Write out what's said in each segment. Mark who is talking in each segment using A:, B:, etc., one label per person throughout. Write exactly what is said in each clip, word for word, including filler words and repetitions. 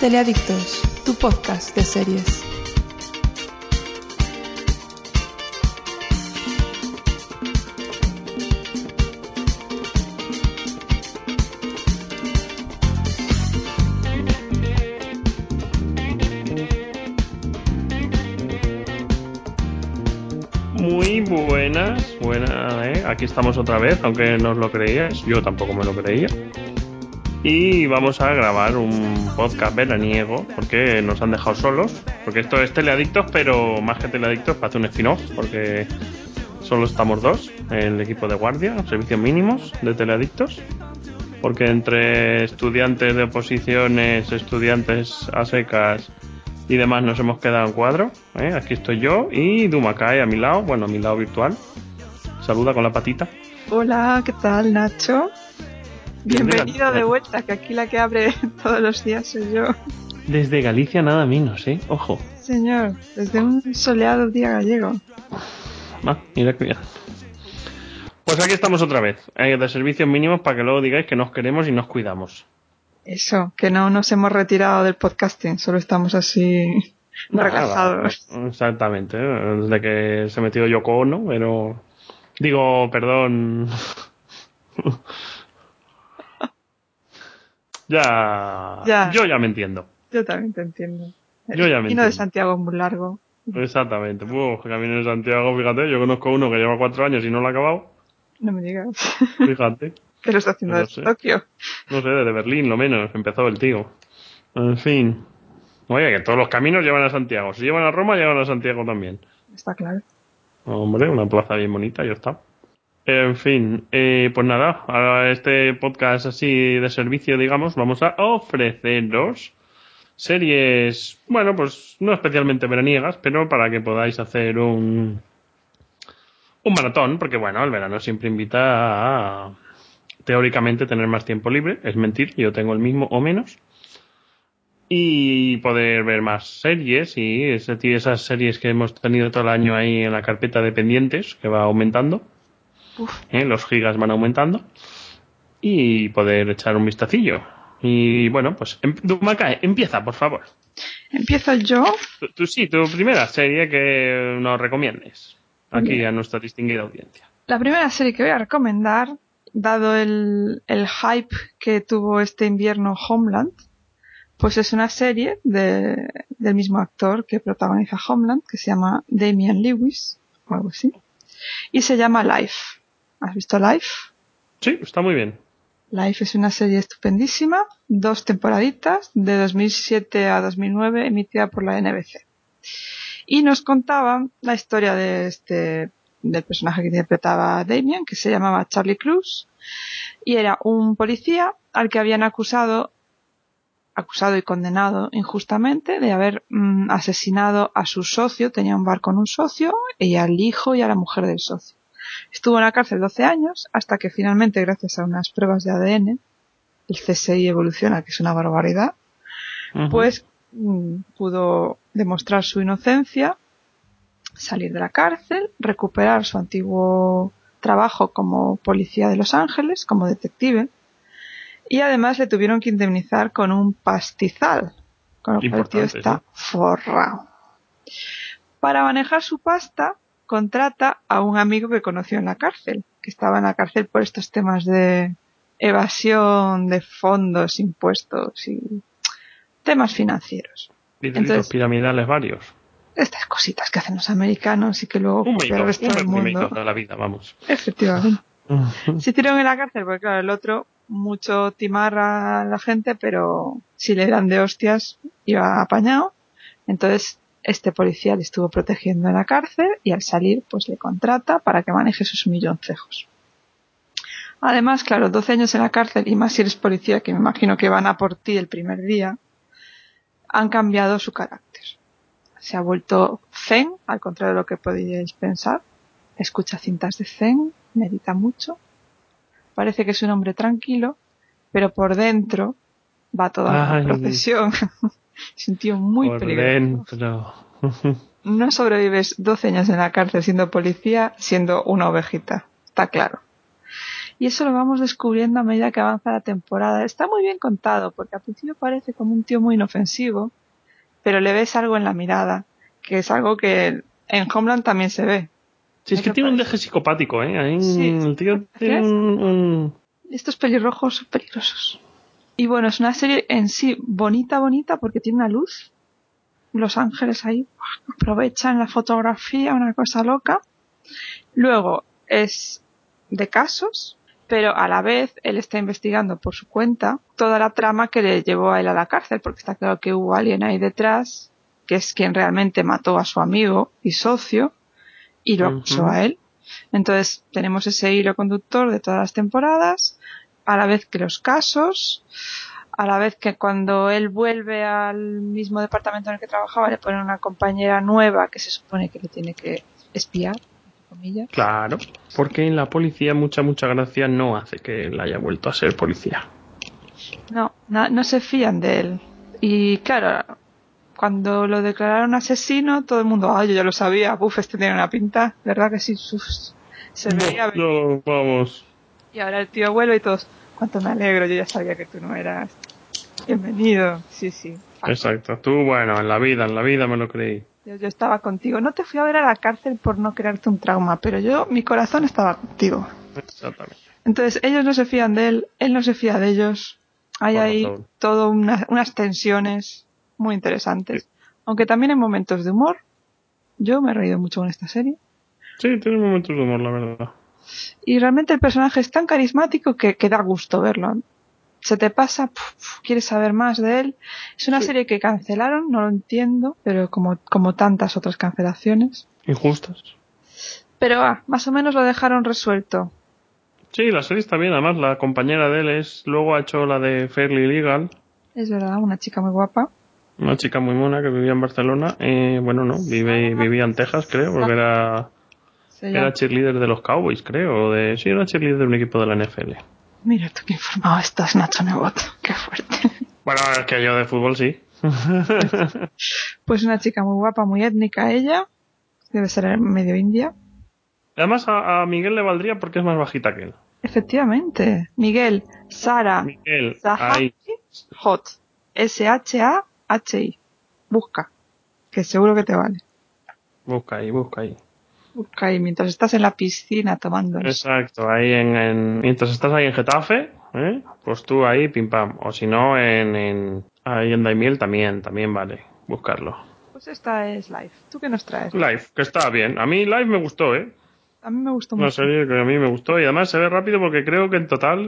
A: Teleadictos, tu podcast de series.
B: Muy buenas, buenas, ¿eh? Aquí estamos otra vez, aunque no os lo creíais, yo tampoco me lo creía. Y vamos a grabar un podcast veraniego, porque nos han dejado solos, porque esto es Teleadictos, pero más que Teleadictos parece un spin-off, porque solo estamos dos, el equipo de guardia, servicios mínimos de Teleadictos, porque entre estudiantes de oposiciones, estudiantes a secas y demás nos hemos quedado en cuadro, ¿eh? Aquí estoy yo y Dumacay a mi lado, bueno, a mi lado virtual. Saluda con la patita.
C: Hola, ¿qué tal, Nacho? Bienvenido
B: Desde
C: de vuelta, que aquí la que abre todos los días soy yo.
B: Desde Galicia nada menos, ¿eh? Ojo.
C: Señor, desde un soleado día gallego.
B: Ah, mira que bien. Pues aquí estamos otra vez, eh, de servicios mínimos, para que luego digáis que nos queremos y nos cuidamos.
C: Eso, que no nos hemos retirado del podcasting, solo estamos así
B: Nada,
C: relajados.
B: nada, exactamente, ¿eh? Desde que se metió Yoko Ono, pero... Digo, perdón... ya...
C: Ya.
B: Yo ya me entiendo.
C: Yo también te entiendo.
B: Yo
C: El
B: ya me
C: camino de
B: entiendo.
C: Santiago es muy largo.
B: Exactamente. Uf, Camino de Santiago, fíjate, yo conozco uno que lleva cuatro años y no lo ha acabado.
C: No me digas.
B: Fíjate.
C: ¿Qué lo está haciendo
B: No
C: desde
B: sé.
C: Tokio?
B: No sé, desde Berlín lo menos empezó el tío. En fin. Oye, que todos los caminos llevan a Santiago. Si llevan a Roma, llevan a Santiago también.
C: Está claro.
B: Hombre, una plaza bien bonita, ya está. En fin, eh, pues nada, ahora este podcast así de servicio, digamos, vamos a ofreceros series, bueno, pues no especialmente veraniegas, pero para que podáis hacer un, un maratón, porque bueno, el verano siempre invita a, teóricamente, tener más tiempo libre. Es mentir, yo tengo el mismo o menos. Y poder ver más series y ese- esas series que hemos tenido todo el año ahí en la carpeta de pendientes, que va aumentando.
C: Uf.
B: ¿eh? Los gigas van aumentando. Y poder echar un vistacillo. Y bueno, pues em, Dumacay, empieza, por favor.
C: Empiezo yo.
B: Tú, tú sí, tu primera serie que nos recomiendes aquí
C: Mira.
B: a nuestra distinguida audiencia.
C: La primera serie que voy a recomendar, dado el, el hype que tuvo este invierno Homeland, pues es una serie de, del mismo actor que protagoniza Homeland, que se llama Damian Lewis, o algo así, y se llama Life. ¿Has visto Life?
B: Sí, está muy bien.
C: Life es una serie estupendísima, dos temporaditas, de dos mil siete a dos mil nueve, emitida por la N B C. Y nos contaban la historia de este del personaje que interpretaba Damian, que se llamaba Charlie Cruz, y era un policía al que habían acusado acusado y condenado injustamente de haber mmm, asesinado a su socio. Tenía un bar con un socio y al hijo y a la mujer del socio. Estuvo en la cárcel doce años hasta que finalmente, gracias a unas pruebas de A D N, el C S I evoluciona, que es una barbaridad, uh-huh. pues mmm, pudo demostrar su inocencia, salir de la cárcel, recuperar su antiguo trabajo como policía de Los Ángeles, como detective, y además le tuvieron que indemnizar con un pastizal, con lo cual el tío está ¿sí? forrado. Para manejar su pasta, contrata a un amigo que conoció en la cárcel, que estaba en la cárcel por estos temas de evasión de fondos, impuestos y temas financieros.
B: Y delitos piramidales varios.
C: Estas cositas que hacen los americanos y que luego
B: un
C: copia el resto del mundo.
B: De la vida, vamos.
C: Efectivamente. Se hicieron en la cárcel porque, claro, el otro mucho timar a la gente, pero si le dan de hostias iba apañado. Entonces este policía le estuvo protegiendo en la cárcel y al salir pues le contrata para que maneje sus milloncejos. Además, claro, doce años en la cárcel y más si eres policía, que me imagino que van a por ti el primer día, han cambiado su carácter. Se ha vuelto zen, al contrario de lo que podíais pensar. Escucha cintas de zen, medita mucho. Parece que es un hombre tranquilo, pero por dentro va toda la procesión. Es un tío muy
B: por
C: peligroso.
B: Dentro.
C: No sobrevives doce años en la cárcel siendo policía, siendo una ovejita. Está claro. Y eso lo vamos descubriendo a medida que avanza la temporada. Está muy bien contado, porque al principio parece como un tío muy inofensivo, pero le ves algo en la mirada, que es algo que en Homeland también se ve.
B: Sí, es que tiene un deje psicopático, ¿eh? Ahí
C: Sí,
B: el tío tiene un, un...
C: Estos pelirrojos son peligrosos. Y bueno, es una serie en sí bonita, bonita, porque tiene una luz. Los ángeles ahí aprovechan la fotografía, una cosa loca. Luego es de casos, pero a la vez él está investigando por su cuenta toda la trama que le llevó a él a la cárcel, porque está claro que hubo alguien ahí detrás, que es quien realmente mató a su amigo y socio y lo acusó
B: Uh-huh.
C: a él. Entonces tenemos ese hilo conductor de todas las temporadas, a la vez que los casos, a la vez que cuando él vuelve al mismo departamento en el que trabajaba le ponen una compañera nueva que se supone que le tiene que espiar, entre comillas.
B: Claro, porque en la policía mucha, mucha gracia no hace que él haya vuelto a ser policía.
C: No, no, no se fían de él. Y claro, cuando lo declararon asesino, todo el mundo, ah, yo ya lo sabía, buf, este tiene una pinta, ¿verdad que sí? Uf, se veía.
B: No, vamos.
C: Y ahora el tío vuelve y todos, cuánto me alegro, yo ya sabía que tú no eras. Bienvenido, sí, sí.
B: Exacto, tú, bueno, en la vida, en la vida me lo creí.
C: Yo, yo estaba contigo. No te fui a ver a la cárcel por no crearte un trauma, pero yo, mi corazón estaba contigo.
B: Exactamente.
C: Entonces, ellos no se fían de él, él no se fía de ellos. Hay
B: Por
C: ahí
B: razón.
C: todo una, unas tensiones muy interesantes. Sí. Aunque también hay momentos de humor. Yo me he reído mucho con esta serie.
B: Sí, tiene momentos de humor, la verdad.
C: Y realmente el personaje es tan carismático que, que da gusto verlo. Se te pasa, puf, puf, quieres saber más de él. Es una sí. serie que cancelaron, no lo entiendo, pero como, como tantas otras cancelaciones.
B: Injustas.
C: Pero ah, más o menos lo dejaron resuelto.
B: Sí, la serie está bien, además la compañera de él es, luego ha hecho la de Fairly Legal.
C: Es verdad, una chica muy guapa.
B: Una chica muy mona que vivía en Barcelona. Eh, bueno, no, vive, vivía en Texas, creo, porque era, era cheerleader de los Cowboys, creo. O de, sí, era cheerleader de un equipo de la N F L.
C: Mira tú qué informado estás, Nacho Nebot. Qué fuerte.
B: Bueno, es que yo de fútbol sí.
C: Pues una chica muy guapa, muy étnica ella. Debe ser medio india.
B: Además a, a Miguel le valdría porque es más bajita que él.
C: Efectivamente. Miguel, Sara,
B: Miguel,
C: Zahachi, Hot. S H A H I. Busca. Que seguro que te vale.
B: Busca ahí, busca ahí.
C: Busca ahí mientras estás en la piscina tomando.
B: Exacto, ahí en, en mientras estás ahí en Getafe, ¿eh? Pues tú ahí, pim pam. O si no, en, en ahí en Daimiel también, también vale buscarlo.
C: Pues esta es Live. ¿Tú qué nos traes?
B: Live, que está bien. A mí Live me gustó, ¿eh?
C: A mí me gustó
B: Una
C: mucho.
B: Una serie que a mí me gustó y además se ve rápido porque creo que en total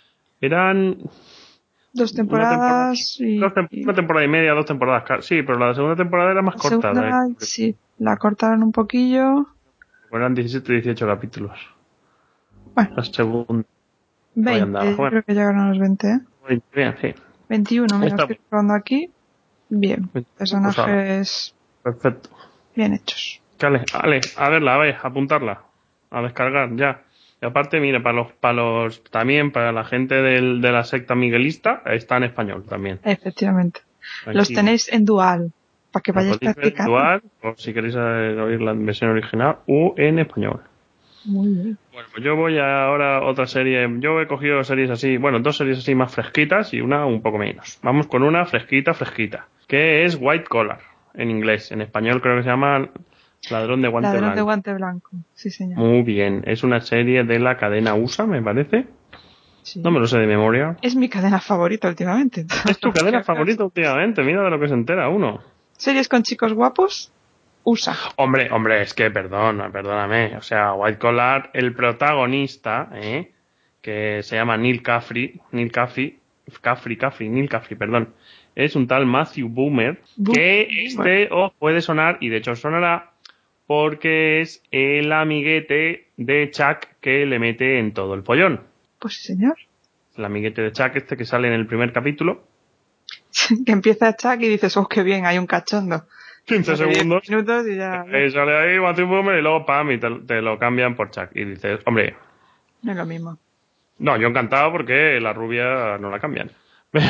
B: eran
C: dos temporadas
B: una temporada,
C: y...
B: una temporada y media, dos temporadas. Sí, pero la segunda temporada era más
C: la
B: corta.
C: segunda,
B: La,
C: sí, la cortaron un poquillo.
B: Eran diecisiete, dieciocho capítulos.
C: Bueno.
B: La segunda.
C: veinte, yo
B: bueno.
C: creo que llegaron a los veinte, ¿eh?
B: veinte, bien, sí.
C: veintiuno, mira,
B: Está
C: estoy probando aquí. Bien, personajes
B: perfecto.
C: Bien hechos.
B: Vale, vale, a verla, a ver, a apuntarla, a descargar, ya. Y aparte, mire, para los, para los, también para la gente del, de la secta miguelista, está en español también.
C: Efectivamente.
B: Aquí.
C: Los tenéis en dual, para que vayáis practicando.
B: Dual, o si queréis oír la versión original, o en español.
C: Muy bien.
B: Bueno, pues yo voy a ahora a otra serie. Yo he cogido series así, bueno, dos series así más fresquitas y una un poco menos. Vamos con una fresquita, fresquita, que es White Collar, en inglés. En español creo que se llama Ladrón de Guante
C: Ladrón
B: Blanco.
C: de Guante Blanco, sí señor.
B: Muy bien, es una serie de la cadena U S A, me parece. Sí. No me lo sé de memoria.
C: Es mi cadena favorita últimamente.
B: Es tu cadena favorita últimamente, mira de lo que se entera uno.
C: ¿Series con chicos guapos? U S A.
B: Hombre, hombre, es que perdón, perdóname. O sea, White Collar, el protagonista, ¿eh? que se llama Neil Caffrey, Neil Caffrey, Caffrey, Caffrey, Neil Caffrey, perdón. Es un tal Matthew Boomer, Bo- que este os oh, puede sonar, y de hecho sonará, porque es el amiguete de Chuck que le mete en todo el pollón.
C: Pues sí, señor.
B: El amiguete de Chuck este que sale en el primer capítulo.
C: Que empieza Chuck y dices, oh, qué bien, hay un cachondo.
B: quince segundos.
C: Minutos y ya...
B: Eh, sale ahí Matthew Boomer y luego pam, y te, te lo cambian por Chuck. Y dices, hombre...
C: No es lo mismo.
B: No, yo encantado porque la rubia no la cambian. Pero...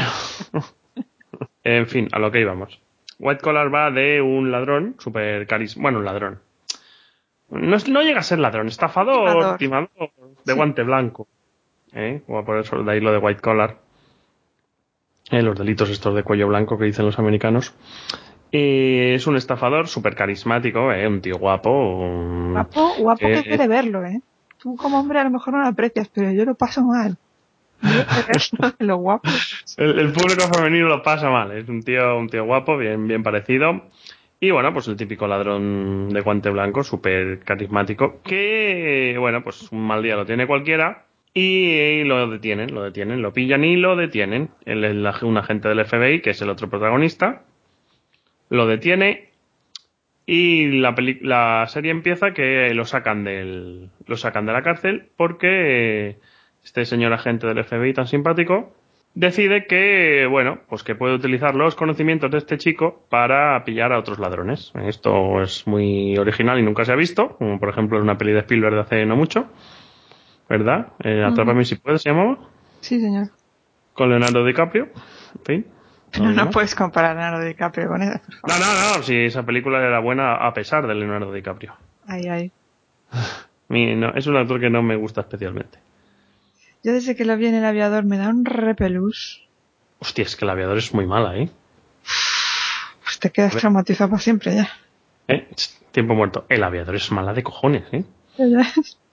B: en fin, a lo que íbamos. White Collar va de un ladrón super carismático. Bueno, un ladrón. No, no llega a ser ladrón, estafador, timador, de sí. Guante blanco. ¿eh? O por eso de ahí lo de white collar. Eh, los delitos estos de cuello blanco que dicen los americanos. Eh, es un estafador súper carismático, ¿eh? Un tío guapo. Un...
C: Guapo, guapo
B: que
C: que quiere verlo, ¿eh? Tú como hombre a lo mejor no lo aprecias, pero yo lo paso mal. Yo verlo de lo guapo.
B: El, el público femenino lo pasa mal. Es un tío, un tío guapo, bien, bien parecido. Y bueno, pues el típico ladrón de guante blanco, súper carismático, que, bueno, pues un mal día lo tiene cualquiera y lo detienen, lo detienen, lo pillan y lo detienen. Él es un agente del F B I, que es el otro protagonista, lo detiene y la, peli- la serie empieza que lo sacan del, lo sacan de la cárcel porque este señor agente del F B I tan simpático decide que, bueno, pues que puede utilizar los conocimientos de este chico para pillar a otros ladrones. Esto es muy original y nunca se ha visto, como por ejemplo en una peli de Spielberg de hace no mucho, ¿verdad? Eh,
C: Ujú.
B: Atrápame si puedes, se llamaba,
C: Sí, señor.
B: con Leonardo DiCaprio. En fin, no
C: Pero
B: digo
C: no
B: más.
C: puedes comparar a Leonardo DiCaprio con él, por
B: No,
C: favor.
B: no, no, si esa película era buena a pesar de Leonardo DiCaprio.
C: Ay, ay.
B: Mi- no, es un actor que no me gusta especialmente.
C: Yo desde que lo vi en El Aviador me da un repelús.
B: Hostia, es que el aviador es muy mala, ¿eh?
C: Pues te quedas
B: A ver,
C: traumatizado para siempre ya.
B: ¿eh? Tiempo muerto. El aviador es mala de cojones, ¿eh?
C: Ya, ya.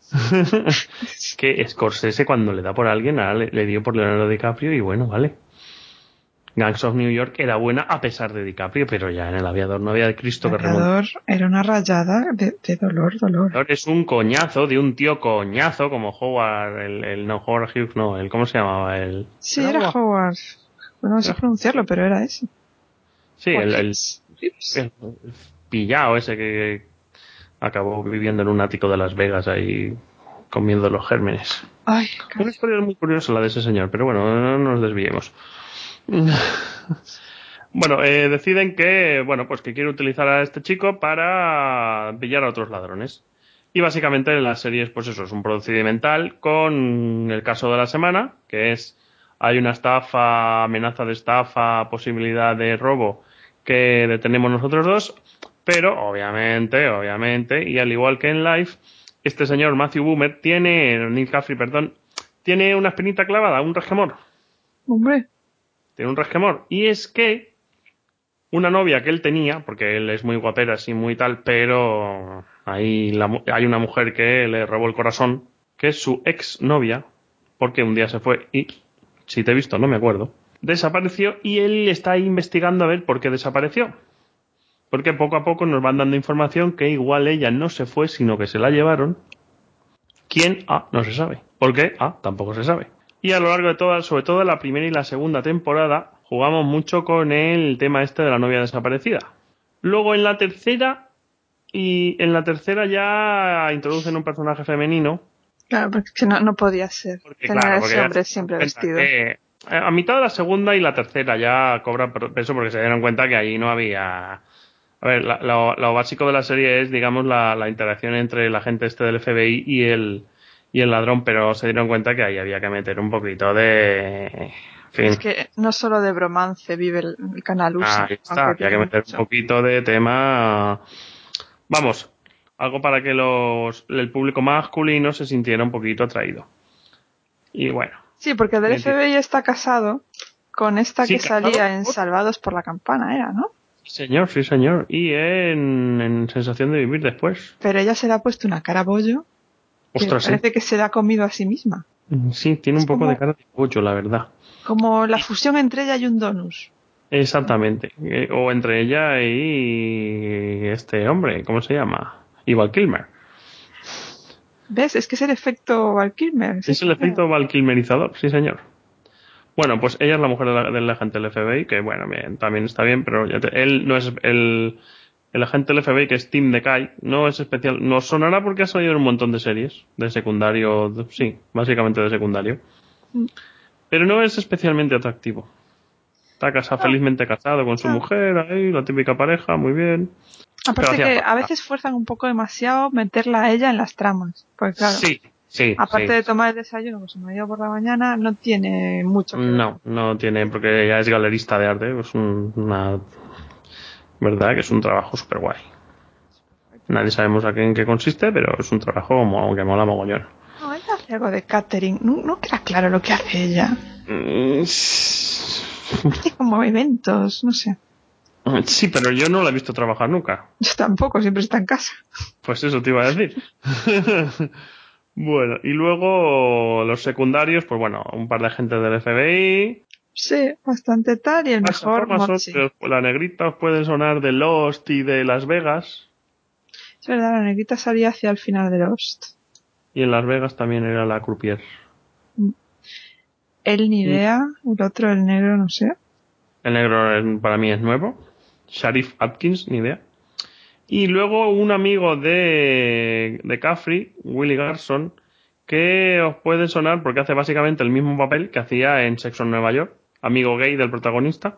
B: Que Scorsese cuando le da por alguien, ahora le, le dio por Leonardo DiCaprio y bueno, vale. Gangs of New York era buena a pesar de DiCaprio, pero ya en El Aviador no había Cristo
C: El
B: que remonte.
C: Aviador era una rayada de, de dolor, dolor.
B: Ahora es un coñazo de un tío coñazo como Howard, el, el no Howard Hughes, no, el ¿cómo se llamaba? El
C: Sí,
B: era
C: era
B: como
C: Howard. Bueno, no sé
B: era-
C: pronunciarlo, pero era ese.
B: sí,
C: Howard
B: el, el,
C: Hughes. Hughes.
B: el pillao ese que acabó viviendo en un ático de Las Vegas ahí comiendo los gérmenes.
C: Ay,
B: Una
C: callo.
B: historia muy curiosa la de ese señor, pero bueno, no nos desviemos. Bueno, eh, deciden que, bueno, pues que quiere utilizar a este chico para pillar a otros ladrones. Y básicamente la serie es, pues eso, es un procedimental con el caso de la semana, que es, hay una estafa, amenaza de estafa, posibilidad de robo que detenemos nosotros dos, pero obviamente, obviamente, y al igual que en Life, este señor Matthew Boomer tiene, Neil Caffrey, perdón, tiene una espinita clavada, un resquemor,
C: Hombre,
B: tiene un resquemor, y es que una novia que él tenía, porque él es muy guapera, así muy tal, pero hay, la, mu- hay una mujer que le robó el corazón, que es su ex novia, porque un día se fue y, si te he visto, no me acuerdo, desapareció y él está ahí investigando a ver por qué desapareció. Porque poco a poco nos van dando información que igual ella no se fue, sino que se la llevaron. ¿Quién? Ah, no se sabe. ¿Por qué? Ah, tampoco se sabe. Y a lo largo de toda, sobre todo la primera y la segunda temporada, jugamos mucho con el tema este de la novia desaparecida. Luego en la tercera, y en la tercera ya introducen un personaje femenino.
C: claro, porque es que no, no podía ser.
B: Porque
C: Tener a
B: claro, porque
C: ese
B: ya se
C: hombre
B: dieron
C: siempre
B: cuenta
C: vestido.
B: que eh, a mitad de la segunda y la tercera ya cobra peso porque se dieron cuenta que ahí no había... A ver, la- lo, lo básico de la serie es, digamos, la, la interacción entre el agente este del F B I y el, y el ladrón, pero se dieron cuenta que ahí había que meter un poquito de... En
C: Es
B: fin,
C: que no solo de bromance vive el, el canal U S A,
B: ahí está,
C: aunque
B: había
C: tiene
B: que meter un
C: mucho.
B: poquito de tema... Vamos, algo para que los, el público masculino se sintiera un poquito atraído. Y bueno,
C: Sí, porque el del
B: me
C: F B I está casado con esta
B: sí,
C: que
B: casado
C: salía en
B: con...
C: Salvados por la Campana, era, ¿no?
B: Sí, señor, sí, señor. Y en, en Sensación de Vivir después.
C: Pero ella se le ha puesto una cara bollo que
B: Ostras, sí.
C: parece que se la ha comido a sí misma.
B: Sí, tiene
C: Es
B: un poco de
C: como,
B: cara de pollo, la verdad.
C: como la fusión entre ella y un donus.
B: Exactamente. Eh, o entre ella y este hombre, ¿cómo se llama? Val Kilmer.
C: ¿Ves? Es que es el efecto Val Kilmer. Sí,
B: Es el
C: sí, claro.
B: efecto Val Kilmerizador, sí, señor. Bueno, pues ella es la mujer de la- del agente del F B I, que bueno, bien, también está bien, pero ya te- él no es el, el agente del F B I, que es Tim DeKay, no es especial. Nos sonará porque ha salido en un montón de series, de secundario, de- sí, básicamente de secundario.
C: Mm.
B: Pero no es especialmente atractivo. Está casado,
C: Ah,
B: felizmente casado con su
C: ah.
B: mujer, ahí, la típica pareja, muy bien. Pero
C: Aparte
B: hacía
C: que a
B: falta.
C: veces fuerzan un poco demasiado meterla a ella en las tramas. Porque claro,
B: Sí, sí,
C: aparte
B: sí.
C: de tomar el desayuno con su marido por la mañana, no tiene mucho que ver.
B: No, no tiene, porque ella es galerista de arte, es un- una, verdad que es un trabajo súper guay. Nadie sabemos a qué, en qué consiste, pero es un trabajo mo- que mola mogollón.
C: No, ella Y algo de catering. No, no queda claro lo que hace ella.
B: Mm,
C: Hace como eventos, no sé.
B: Sí, pero yo no la he visto trabajar nunca.
C: Yo tampoco, siempre está en casa.
B: Pues eso te iba a decir. Bueno, y luego los secundarios, pues bueno, un par de gente del F B I.
C: Sí, bastante tal. Y el
B: Las
C: mejor
B: formas son
C: Mochi.
B: que la negrita os pueden sonar de Lost y de Las Vegas.
C: Es verdad, la negrita salía hacia el final de Lost.
B: Y en Las Vegas también era la croupier.
C: Él ni
B: Y
C: idea, el otro, el negro, no sé.
B: el negro es- para mí es nuevo. Sheriff Atkins, ni idea. Y luego un amigo de, de Caffrey, Willie Garson, que os puede sonar porque hace básicamente el mismo papel que hacía en Sexo en Nueva York. Amigo gay del protagonista.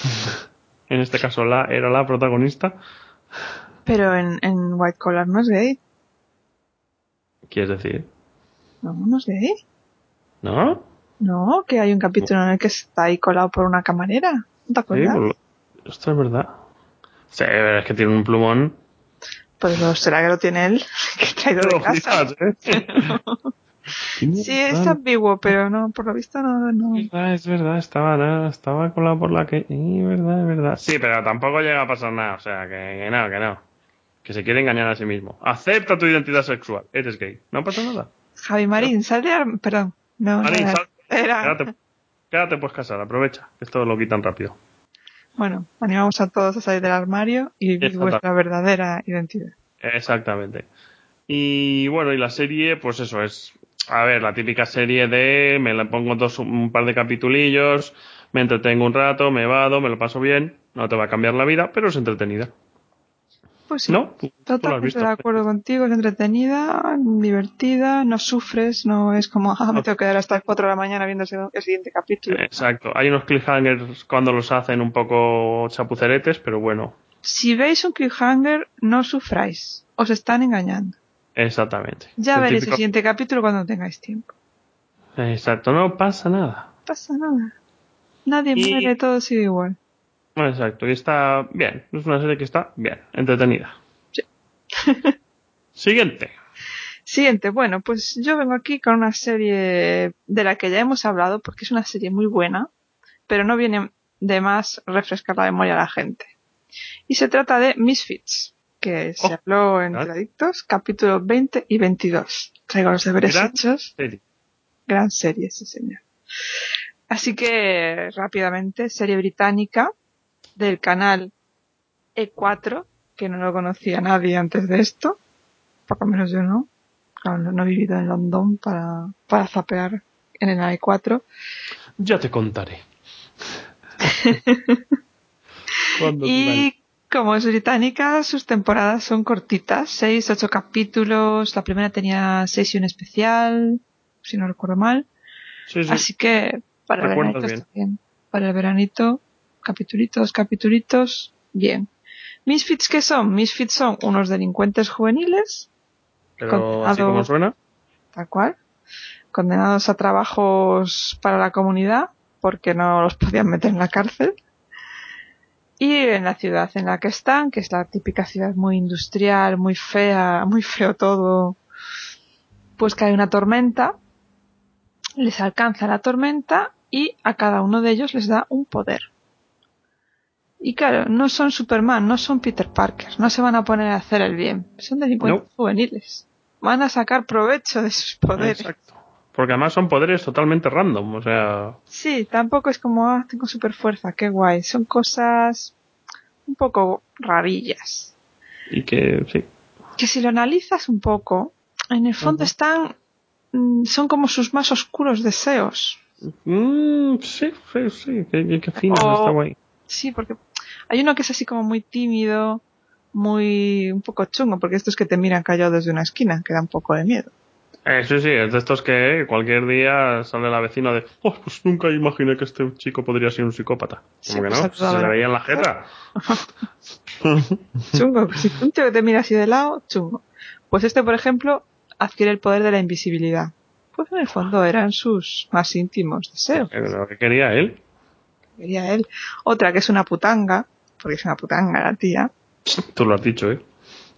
B: En este caso la era la protagonista.
C: Pero en, en White Collar no es gay.
B: ¿Quieres decir?
C: No, no es gay.
B: ¿No?
C: No, que hay un capítulo en el que está ahí colado por una camarera. ¿No te
B: Sí,
C: acuerdas?
B: pues lo- esto es verdad. Sí, es que tiene un plumón.
C: Pues lo será que lo tiene él, que he traído
B: No
C: de
B: lo
C: casa.
B: flipas, ¿eh? Tiene
C: Sí, es
B: razón.
C: ambiguo, pero no, por lo visto no, no.
B: Es verdad, es verdad, estaba nada, estaba colado por la que... Sí, verdad, es verdad. Sí, pero tampoco llega a pasar nada, o sea, que, que no, que no. Que se quiere engañar a sí mismo. Acepta tu identidad sexual, eres gay, no pasa nada.
C: Javi Marín, sal de ar- Perdón, no, no
B: Marín,
C: era.
B: sal,
C: era-
B: quédate, quédate pues casada, aprovecha, que esto lo quitan rápido.
C: Bueno, animamos a todos a salir del armario y vivir
B: Exacta-
C: vuestra verdadera identidad.
B: Exactamente. Y bueno, y la serie, pues eso es, a ver, la típica serie de me la pongo dos, un par de capitulillos, me entretengo un rato, me vado, me lo paso bien, no te va a cambiar la vida, pero es entretenida.
C: Pues sí,
B: ¿No? Tú, tú lo has
C: totalmente
B: visto.
C: de acuerdo contigo, es entretenida, divertida, no sufres, no es como, ah, me
B: No,
C: tengo que quedar hasta las cuatro de la mañana viendo ese- el siguiente capítulo.
B: exacto. Hay unos cliffhangers cuando los hacen un poco chapuceretes, pero bueno,
C: Si veis un cliffhanger, no sufráis, os están engañando.
B: exactamente.
C: Ya
B: El
C: veréis el
B: típico...
C: siguiente capítulo cuando tengáis tiempo.
B: Exacto, no pasa nada.
C: No pasa nada. Nadie
B: Y...
C: muere, todo sigue igual.
B: Exacto, y está bien. Es una serie que está bien, entretenida.
C: Sí.
B: Siguiente.
C: Siguiente, bueno, pues yo vengo aquí con una serie de la que ya hemos hablado porque es una serie muy buena, pero no viene de más refrescar la memoria a la gente. Y se trata de Misfits, que se
B: Oh,
C: habló entre
B: gran,
C: adictos, capítulos veinte y veintidós. Traigo los deberes
B: gran
C: hechos.
B: serie.
C: Gran serie, sí señor. Así que, rápidamente, serie británica del canal E cuatro, que no lo conocía nadie antes de esto, por lo menos yo no. Claro, no, no he vivido en London para, para zapear en el E cuatro.
B: Ya te contaré. Cuando viva en-
C: Y como es británica, sus temporadas son cortitas, seis, ocho capítulos. La primera tenía seis y un especial, si no recuerdo mal.
B: Sí, sí,
C: Así que para el
B: recuerdas
C: veranito
B: bien.
C: está bien. Para el veranito, capitulitos, capitulitos, bien. Misfits, ¿qué son? Misfits son unos delincuentes juveniles
B: Pero así como
C: condenados,
B: suena,
C: tal cual, condenados a trabajos para la comunidad porque no los podían meter en la cárcel. Y en la ciudad en la que están, que es la típica ciudad muy industrial, muy fea, muy feo todo, pues cae una tormenta, les alcanza la tormenta y a cada uno de ellos les da un poder. Y claro, no son Superman, no son Peter Parker, no se van a poner a hacer el bien, son delincuentes
B: no.
C: juveniles. Van a sacar provecho de sus poderes.
B: Exacto. Porque además son poderes totalmente random, o sea...
C: Sí, tampoco es como, ah, tengo super fuerza, qué guay. Son cosas un poco rarillas.
B: Y que, sí.
C: Que si lo analizas un poco, en el fondo
B: Ajá.
C: están, mm, son como sus más oscuros deseos.
B: Mm, sí, sí, sí. Qué, qué, qué fino, está
C: O,
B: guay.
C: sí, porque hay uno que es así como muy tímido, muy, un poco chungo, porque estos que te miran callado desde una esquina, que da un poco de miedo.
B: Eh, sí, sí, es de estos que cualquier día sale la vecina de, oh, pues nunca imaginé que este chico podría ser un psicópata.
C: Sí,
B: ¿Cómo que
C: pues
B: no? Si se le
C: saludable.
B: veía en la jeta.
C: Chungo, si un tío que te mira así de lado, chungo. Pues este, por ejemplo, adquiere el poder de la invisibilidad. Pues en el fondo eran sus más íntimos deseos.
B: Eh, Lo que quería él.
C: Quería él. Otra que es una putanga, porque es una putanga la tía.
B: Tú lo has dicho, ¿eh?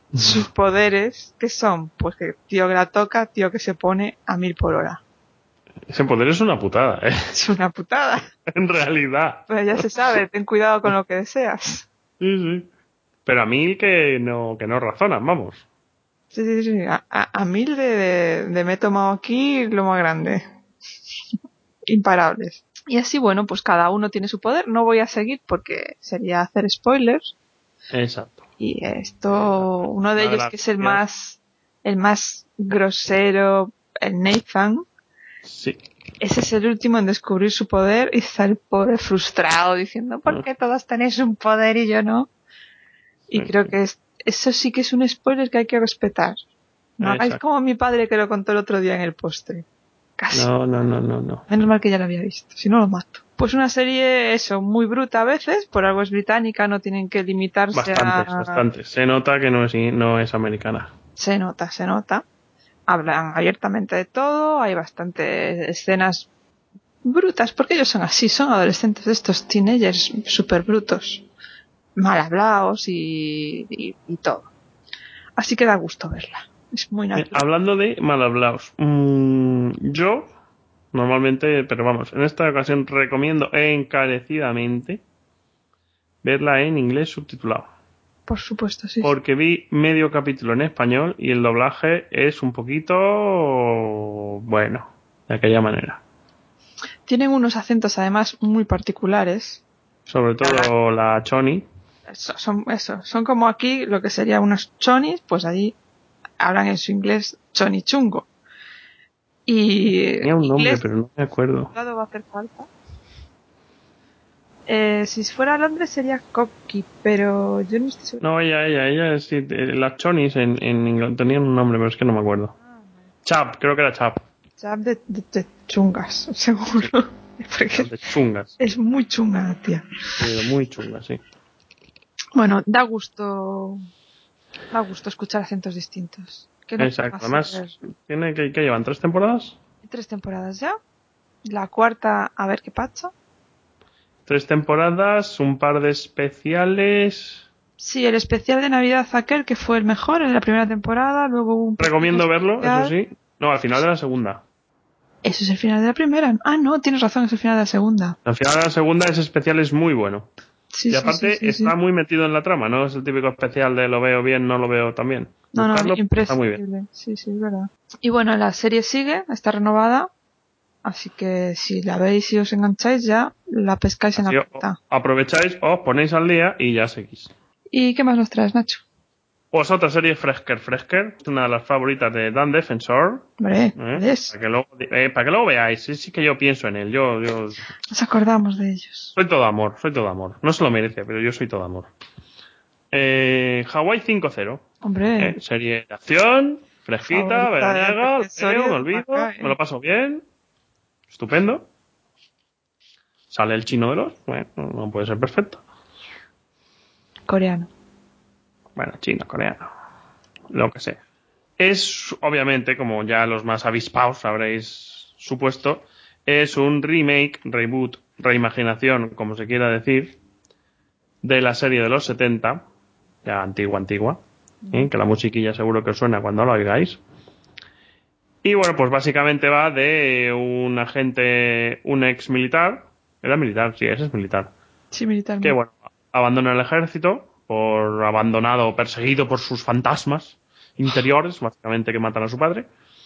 C: sus poderes, ¿qué son? Pues que tío que la toca, tío que se pone a mil por hora.
B: Ese poder es una putada, ¿eh?
C: Es una putada.
B: En realidad.
C: Pues ya se sabe, ten cuidado con lo que deseas.
B: Sí, sí. Pero a mí que no, que no razonan, vamos.
C: Sí, sí, sí. A, a, a mil de, de, de me he tomado aquí lo más grande. Imparables. Y así, bueno, pues cada uno tiene su poder. No voy a seguir porque sería hacer spoilers.
B: Exacto.
C: Y esto, uno de
B: Una de
C: ellos
B: las
C: que es el
B: gracias.
C: más, el más grosero, el Nathan.
B: Sí.
C: Ese es el último en descubrir su poder y está el pobre frustrado diciendo, ¿por qué todos tenéis un poder y yo no? Y creo que es, eso sí que es un spoiler que hay que respetar. No hagáis
B: Exacto.
C: como mi padre que lo contó el otro día en el postre. Casi.
B: No, no, no, no, no.
C: Menos mal que ya lo había visto, si no lo mato. Pues una serie, eso, muy bruta a veces, por algo es británica, no tienen que limitarse
B: Bastantes,
C: a...
B: bastantes. Se nota que no es, no es americana.
C: Se nota, se nota. Hablan abiertamente de todo, hay bastantes escenas brutas, porque ellos son así, son adolescentes de estos teenagers súper brutos, mal hablados y, y, y todo. Así que da gusto verla. Es muy
B: Eh,
C: natural.
B: hablando de mal hablados, mmm, yo normalmente, pero vamos, en esta ocasión recomiendo encarecidamente verla en inglés subtitulado.
C: Por supuesto, sí.
B: Porque vi medio capítulo en español y el doblaje es un poquito bueno, de aquella manera.
C: Tienen unos acentos además muy particulares.
B: Sobre todo la Choni.
C: Son, son, eso, son como aquí lo que serían unos chonis, pues allí hablan en su inglés choni chungo. Y
B: Tenía un nombre,
C: inglés
B: pero no me acuerdo.
C: va a hacer falta. Eh, si fuera Londres sería cocky, pero yo no estoy segura.
B: No, ella, ella, ella, sí, eh, las chonis en, en inglés tenían un nombre, pero es que no me acuerdo.
C: Ah, vale.
B: Chap, creo que era Chap.
C: Chap de, de, de chungas, seguro.
B: Sí,
C: Porque
B: Chap de chungas.
C: es muy chunga la tía.
B: Pero muy chungas, sí.
C: Bueno, da gusto, da gusto escuchar acentos distintos. Que no
B: Exacto.
C: va a
B: Además,
C: ser
B: ¿tiene que, que llevan tres temporadas?
C: tres temporadas ya. La cuarta, a ver qué pasa.
B: Tres temporadas, un par de especiales.
C: Sí, el especial de Navidad aquel que fue el mejor en la primera temporada, luego hubo un pequeño
B: Recomiendo verlo, eso
C: especial.
B: sí. No, al final de la segunda.
C: Eso es el final de la primera. Ah, no, tienes razón, es el final de la segunda.
B: Al final de la segunda ese especial es muy bueno.
C: Sí,
B: Y
C: sí, sí,
B: aparte
C: sí,
B: está
C: sí.
B: muy metido en la trama, no es el típico especial de lo veo bien, no lo veo tan bien.
C: No, no,
B: Buscarlo porque está muy bien.
C: imprescindible. Sí, sí, es verdad. Y bueno, la serie sigue, está renovada. Así que si la veis y os engancháis ya, la pescáis en la
B: Así o-
C: puerta.
B: aprovecháis, os ponéis al día y ya seguís.
C: ¿Y qué más nos traes, Nacho?
B: Pues otra serie Fresker Fresker, una de las favoritas de Dan Defensor.
C: Hombre,
B: ¿eh?
C: ¿ves?
B: Para, que luego, eh, para que luego veáis, sí, sí que yo pienso en él. Yo, yo
C: Nos acordamos de ellos.
B: soy todo amor, soy todo amor. No se lo merece, pero yo soy todo amor. Eh, Hawaii cinco cero.
C: Hombre,
B: ¿eh? Serie de acción, fresquita,
C: favorita de
B: veraniega, la
C: Defensor y
B: veo,
C: de
B: me olvido,
C: Macay.
B: me lo paso bien. Estupendo. Sale el chino de los. Bueno, no puede ser perfecto.
C: Coreano.
B: Bueno, chino, coreano. Lo que sea. Es, obviamente, como ya los más avispados habréis supuesto, es un remake, reboot, reimaginación, como se quiera decir, de la serie de los setenta, ya antigua, antigua, ¿eh? Que la musiquilla seguro que os suena cuando la oigáis. Y bueno, pues básicamente va de un agente, un ex militar, era militar, sí, ese es militar,
C: Sí,
B: que
C: militarmente.
B: bueno, abandona el ejército por abandonado, perseguido por sus fantasmas interiores, básicamente que matan a su padre,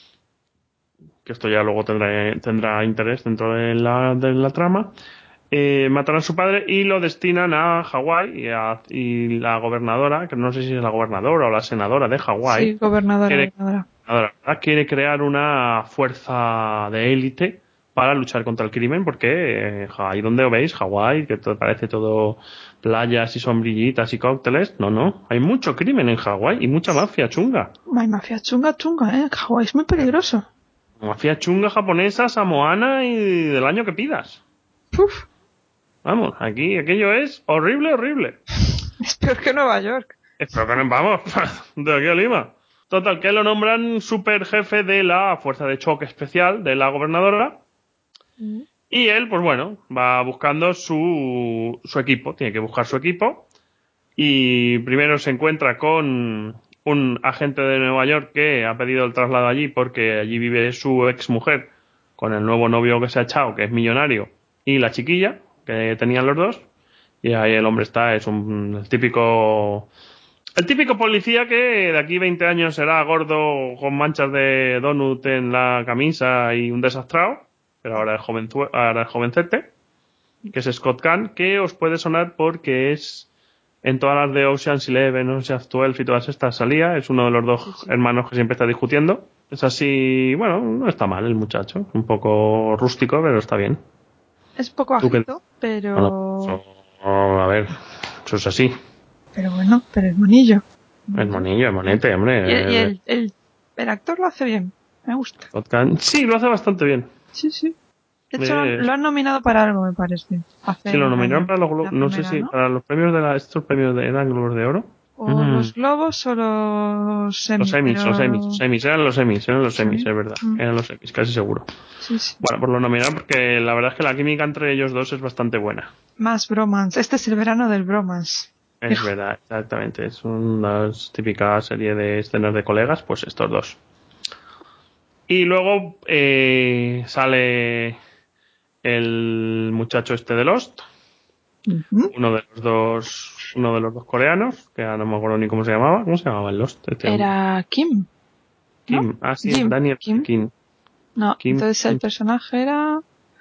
B: que esto ya luego tendrá, tendrá interés dentro de la, de la trama. Eh, matan a su padre y lo destinan a Hawái y, a- y la gobernadora, que no sé si es la gobernadora o la senadora de Hawái,
C: Sí, gobernadora,
B: quiere,
C: gobernadora.
B: ¿verdad? quiere crear una fuerza de élite para luchar contra el crimen, porque eh, ahí donde veis, Hawái, que todo, parece todo playas y sombrillitas y cócteles, no, no, hay mucho crimen en Hawái y mucha mafia chunga.
C: Hay mafia chunga, chunga, ¿eh? Hawái es muy peligroso.
B: Mafia chunga japonesa, samoana y del año que pidas.
C: Uf,
B: Vamos, aquí aquello es horrible, horrible.
C: es peor que Nueva York.
B: Espero que no, vamos, de aquí a Lima. Total, que lo nombran super jefe de la fuerza de choque especial de la gobernadora. Y él, pues bueno, va buscando su, su equipo, tiene que buscar su equipo. Y primero se encuentra con un agente de Nueva York que ha pedido el traslado allí porque allí vive su ex mujer con el nuevo novio que se ha echado, que es millonario, y la chiquilla que tenían los dos. Y ahí el hombre está, es un el típico el típico policía que de aquí veinte años será gordo con manchas de donut en la camisa y un desastrado, pero ahora es joven, ahora es jovencete, que es Scott Caan, que os puede sonar porque es en todas las de Ocean's Eleven, Ocean's doce y todas estas salía, es uno de los dos
C: Sí, sí.
B: hermanos que siempre está discutiendo. Es así, bueno, no está mal el muchacho, un poco rústico, pero está bien.
C: Es un poco
B: ¿Tú qué?
C: bajito, pero...
B: Bueno, eso- a ver, eso es así.
C: Pero bueno, pero es monillo.
B: Es monillo, es monete,
C: Y, el,
B: hombre.
C: y
B: eh,
C: el, el, el actor lo hace bien. Me gusta.
B: Scott Caan. Sí, lo hace bastante bien.
C: Sí, sí. De hecho, lo han,
B: Eh,
C: lo han nominado para algo, me parece. Hace
B: sí, lo
C: un
B: nominaron
C: año.
B: para los Glo-
C: La
B: no sé
C: primera,
B: si
C: ¿no?
B: para los premios de la, estos premios de, eran Globos de Oro.
C: O
B: Mm.
C: los globos o los
B: Los
C: semis.
B: Emmys,
C: pero...
B: los Emmys, los Emmys, eran los Emmys, eran los Emmys,
C: ¿Semi?
B: es verdad,
C: Mm.
B: eran los Emmys, casi seguro.
C: Sí, sí.
B: Bueno, pues lo nominaron porque la verdad es que la química entre ellos dos es bastante buena.
C: Más bromance. Este es el verano del bromance.
B: Es
C: Hijo.
B: verdad, exactamente. Es una típica serie de escenas de colegas, pues estos dos. Y luego eh, sale el muchacho este de Lost,
C: Ujú.
B: uno de los dos, uno de los dos coreanos, que ahora no me acuerdo ni cómo se llamaba. ¿Cómo se llamaba el Lost? Este hombre?
C: Era Kim, ¿no?
B: Kim. Ah, sí, es
C: Jim.
B: Daniel
C: Kim.
B: Kim.
C: No,
B: Kim.
C: entonces el personaje era...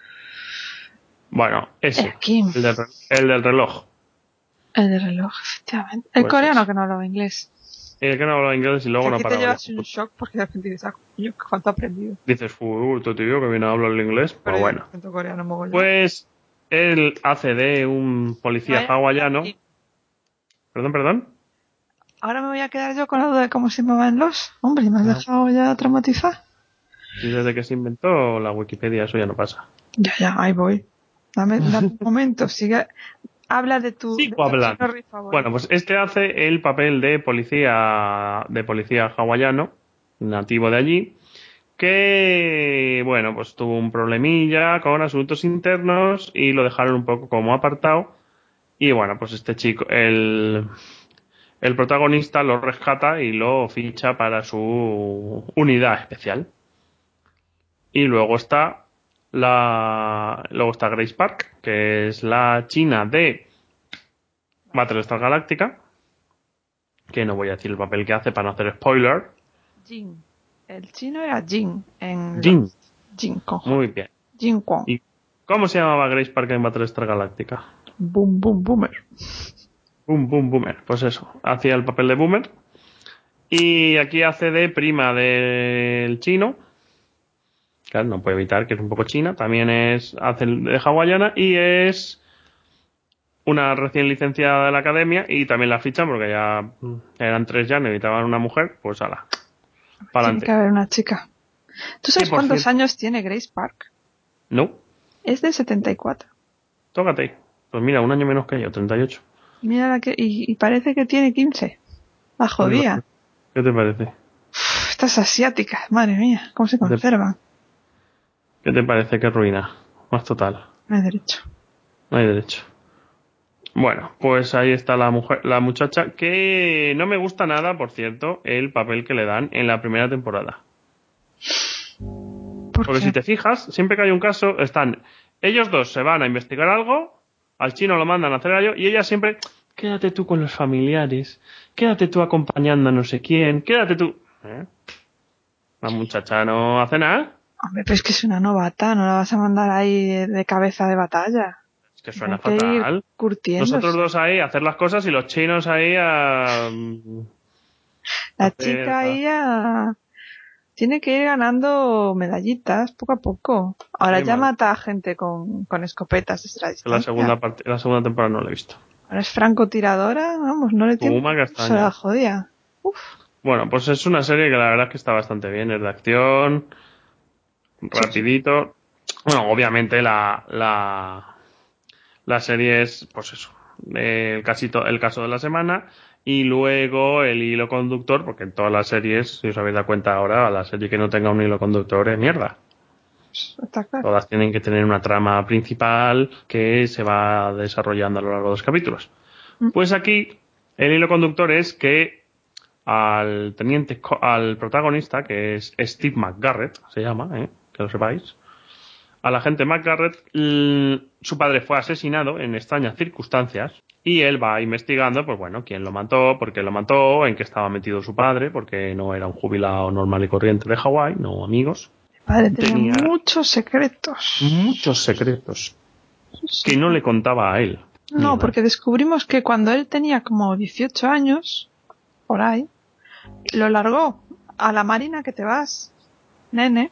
B: Bueno, ese,
C: Era Kim.
B: el del, re- el del reloj.
C: El de reloj, efectivamente. El
B: Pues
C: coreano
B: ese.
C: que no hablaba inglés.
B: El que no hablaba inglés y luego
C: Que
B: no
C: aquí te
B: paraba ya.
C: llevas un shock porque de repente dices, ah, coño, cuánto he aprendido.
B: Dices, uy, tu tío que viene a hablar el inglés.
C: Pero
B: Pues
C: yo
B: bueno.
C: acento coreano mogollón.
B: Pues él hace de un policía
C: Vaya,
B: hawaiano.
C: Kim.
B: Perdón, perdón.
C: Ahora me voy a quedar yo con la duda de cómo se llamaban los. Hombre, me has
B: Ah,
C: dejado ya traumatizada.
B: y desde que se inventó la Wikipedia eso ya no pasa.
C: Ya, ya, ahí voy. Dame, dame un momento, sigue. Habla de tu, de
B: Sigo
C: tu
B: hablando.
C: chino rey favorito.
B: Bueno, pues este hace el papel de policía de policía hawaiano, nativo de allí, que bueno, pues tuvo un problemilla con asuntos internos y lo dejaron un poco como apartado. Y bueno, pues este chico, el, el protagonista lo rescata y lo ficha para su unidad especial. Y luego está la luego está Grace Park, que es la china de Battlestar Galactica, que no voy a decir el papel que hace para no hacer spoiler.
C: Jin. El chino era Jin. En
B: Jin.
C: los- Jin, con J.
B: Muy bien.
C: Jin Kwon.
B: ¿Y cómo se llamaba Grace Park en Battlestar Galactica?
C: Boom, boom, boomer.
B: Boom, boom, boomer. Pues eso, hacía el papel de boomer. Y aquí hace de prima del chino. Claro, no puede evitar que es un poco china. También es hace de hawaiana y es una recién licenciada de la academia y también la fichan porque ya eran tres ya, necesitaban una mujer, pues ala, para
C: Tiene que
B: adelante.
C: haber una chica. ¿Tú sabes
B: Sí, por
C: cuántos
B: cierto.
C: años tiene Grace Park?
B: No,
C: Es del setenta y cuatro.
B: tócate. Pues mira, un año menos que yo, treinta y ocho.
C: Mira la que... Y, y parece que tiene quince. La jodía.
B: ¿Qué te parece?
C: Uf, estas asiáticas, madre mía, cómo se
B: ¿Qué te,
C: conservan.
B: qué te parece? Qué ruina. Más total.
C: No hay derecho.
B: No hay derecho. Bueno, pues ahí está la mujer, la muchacha, que no me gusta nada, por cierto, el papel que le dan en la primera temporada.
C: ¿Por
B: Porque
C: qué?
B: si te fijas, siempre que hay un caso, están ellos dos se van a investigar algo, al chino lo mandan a hacer algo, y ella siempre, quédate tú con los familiares, quédate tú acompañando a no sé quién, quédate tú. ¿Eh? La muchacha no hace nada.
C: Hombre, pero es que es una novata, no la vas a mandar ahí de, de cabeza de batalla.
B: Es que suena
C: Hay que ir
B: fatal.
C: curtiéndose.
B: Nosotros dos ahí a hacer las cosas y los chinos ahí a...
C: La
B: hacer-
C: chica ahí ya tiene que ir ganando medallitas poco a poco. Ahora
B: Sí,
C: ya
B: madre.
C: mata a gente con, con escopetas de extra
B: La
C: distancia.
B: segunda parte, la segunda temporada no la he visto.
C: Ahora es francotiradora, vamos, no le tiene
B: Fuma
C: se
B: castaña.
C: la jodía. Uf,
B: Bueno, pues es una serie que la verdad es que está bastante bien, es de acción, rapidito. Bueno, obviamente la, la, la serie es, pues eso, el, casito, el caso de la semana y luego el hilo conductor, porque en todas las series, si os habéis dado cuenta ahora, la serie que no tenga un hilo conductor es mierda.
C: está claro.
B: Todas tienen que tener una trama principal que se va desarrollando a lo largo de los capítulos.
C: Mm.
B: Pues aquí el hilo conductor es que al teniente, al protagonista, que es Steve McGarrett, se llama, ¿eh? Que lo sepáis. Al agente McGarrett, su padre fue asesinado en extrañas circunstancias y él va investigando, pues bueno, quién lo mató, por qué lo mató, en qué estaba metido su padre, porque no era un jubilado normal y corriente de Hawái, no amigos.
C: Mi padre tenía,
B: tenía
C: muchos secretos.
B: Muchos secretos que no le contaba a él.
C: No, porque descubrimos que cuando él tenía como dieciocho años, por ahí, lo largó a la marina que te vas, nene,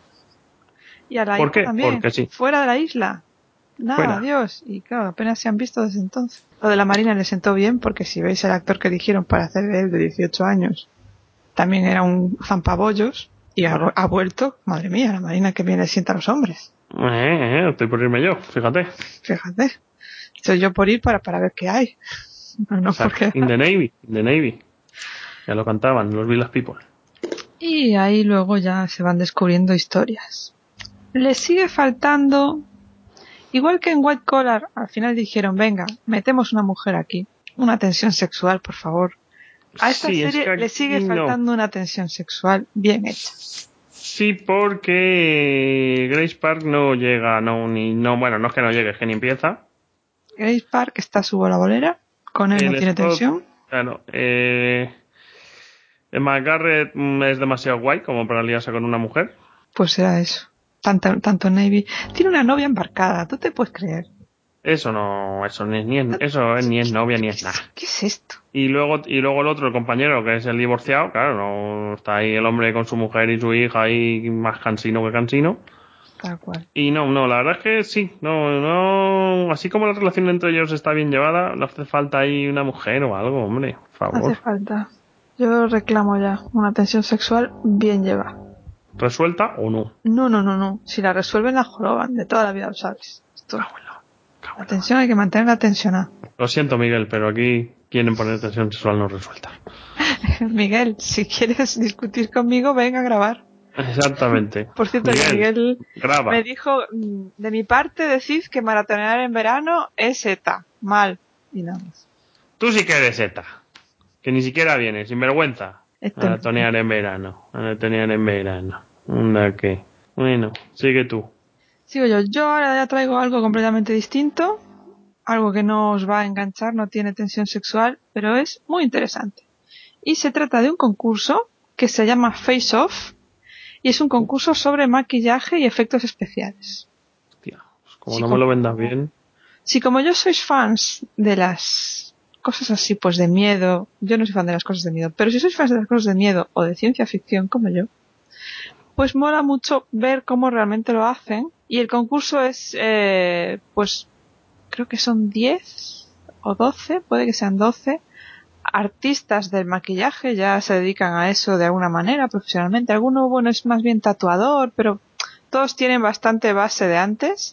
C: y a la
B: ¿Por
C: isla
B: qué?
C: también,
B: Porque sí.
C: fuera de la isla. Nada,
B: Fuera.
C: adiós. Y claro, apenas se han visto desde entonces. Lo de la marina le sentó bien porque si veis el actor que eligieron para hacer él de dieciocho años, también era un zampabollos y ha, ha vuelto, madre mía, la marina que bien le sienta a los hombres.
B: Eh, eh, estoy por irme yo, fíjate.
C: Fíjate. Estoy yo por ir para, para ver qué hay. No, no porque...
B: In the Navy, in the Navy. Ya lo cantaban los Village People.
C: Y ahí luego ya se van descubriendo historias. Le sigue faltando, igual que en White Collar, al final dijeron, venga, metemos una mujer aquí. Una tensión sexual, por favor. A esta
B: Sí,
C: serie
B: es que
C: le sigue
B: no.
C: faltando una tensión sexual bien hecha.
B: Sí, porque Grace Park no llega, no, ni, no, bueno, no es que no llegue, es que ni empieza.
C: Grace Park está su bola bolera, con él no
B: El
C: tiene
B: Scott,
C: tensión.
B: claro, eh, McGarrett es demasiado guay como para liarse con una mujer.
C: Pues será eso. Tanto, tanto Navy. Tiene una novia embarcada, ¿tú te puedes creer?
B: Eso no, eso ni, ni es, eso ni es novia ni es nada.
C: ¿Qué es esto?
B: Y luego, y luego el otro, el compañero, que es el divorciado, claro, no está ahí el hombre con su mujer y su hija ahí más cansino que cansino.
C: Tal cual.
B: Y no, no, la verdad es que sí, no, no, así como la relación entre ellos está bien llevada, le hace falta ahí una mujer o algo, hombre, por favor.
C: Hace falta. Yo reclamo ya una tensión sexual bien llevada.
B: ¿Resuelta o no?
C: No, no, no, no. Si la resuelven la joroban, de toda la vida lo sabes. Esto.
B: Cago en la- cago en
C: La
B: la
C: tensión hay que mantenerla tensionada.
B: Lo siento, Miguel, pero aquí quieren poner tensión sexual no resuelta.
C: Miguel, si quieres discutir conmigo, venga a grabar.
B: Exactamente.
C: Por cierto,
B: Miguel,
C: que Miguel
B: graba.
C: me dijo, de mi parte decid que maratonear en verano es ETA. Mal. Y nada más.
B: Tú sí que eres ETA, que ni siquiera vienes, sin vergüenza.
C: Esto
B: A
C: no.
B: tonear en verano, a tonear en verano. Anda que. Bueno, sigue tú.
C: Sigo yo. Yo ahora ya traigo algo completamente distinto. Algo que no os va a enganchar, no tiene tensión sexual, pero es muy interesante. Y se trata de un concurso que se llama Face Off y es un concurso sobre maquillaje y efectos especiales.
B: Hostia, pues como
C: Si
B: no me
C: como,
B: lo vendas bien.
C: si como yo sois fans de las cosas así, pues de miedo, yo no soy fan de las cosas de miedo, pero si sois fans de las cosas de miedo o de ciencia ficción como yo, pues mola mucho ver cómo realmente lo hacen. Y el concurso es, eh, pues, creo que son diez o doce, puede que sean doce, artistas del maquillaje, ya se dedican a eso de alguna manera profesionalmente. Alguno, bueno, es más bien tatuador, pero todos tienen bastante base de antes.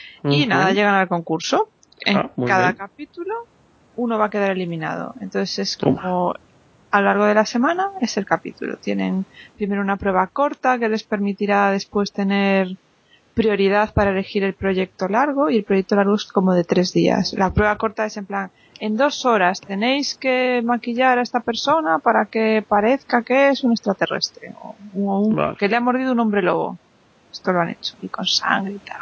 C: Y
B: Uh-huh.
C: nada, llegan al concurso. En
B: Ah, muy
C: cada
B: bien.
C: capítulo uno va a quedar eliminado. Entonces es
B: Toma.
C: como a lo largo de la semana es el capítulo. Tienen primero una prueba corta que les permitirá después tener prioridad para elegir el proyecto largo, y el proyecto largo es como de tres días. La prueba corta es en plan, en dos horas tenéis que maquillar a esta persona para que parezca que es un extraterrestre o, o un,
B: Vale.
C: que le ha mordido un hombre lobo. Esto lo han hecho, y con sangre y tal.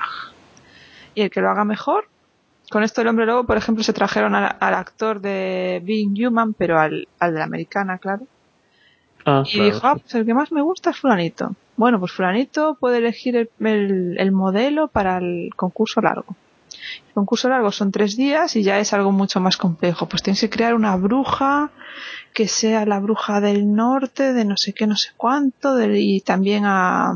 C: Y el que lo haga mejor, con esto del hombre lobo, por ejemplo, se trajeron al, al actor de Being Human, pero al, al de la americana, claro.
B: Ah,
C: Y
B: claro,
C: dijo, ah,
B: sí.
C: pues el que más me gusta es fulanito. Bueno, pues fulanito puede elegir el, el, el modelo para el concurso largo. El concurso largo son tres días y ya es algo mucho más complejo. Pues tienes que crear una bruja que sea la bruja del norte, de no sé qué, no sé cuánto, de, y también a, a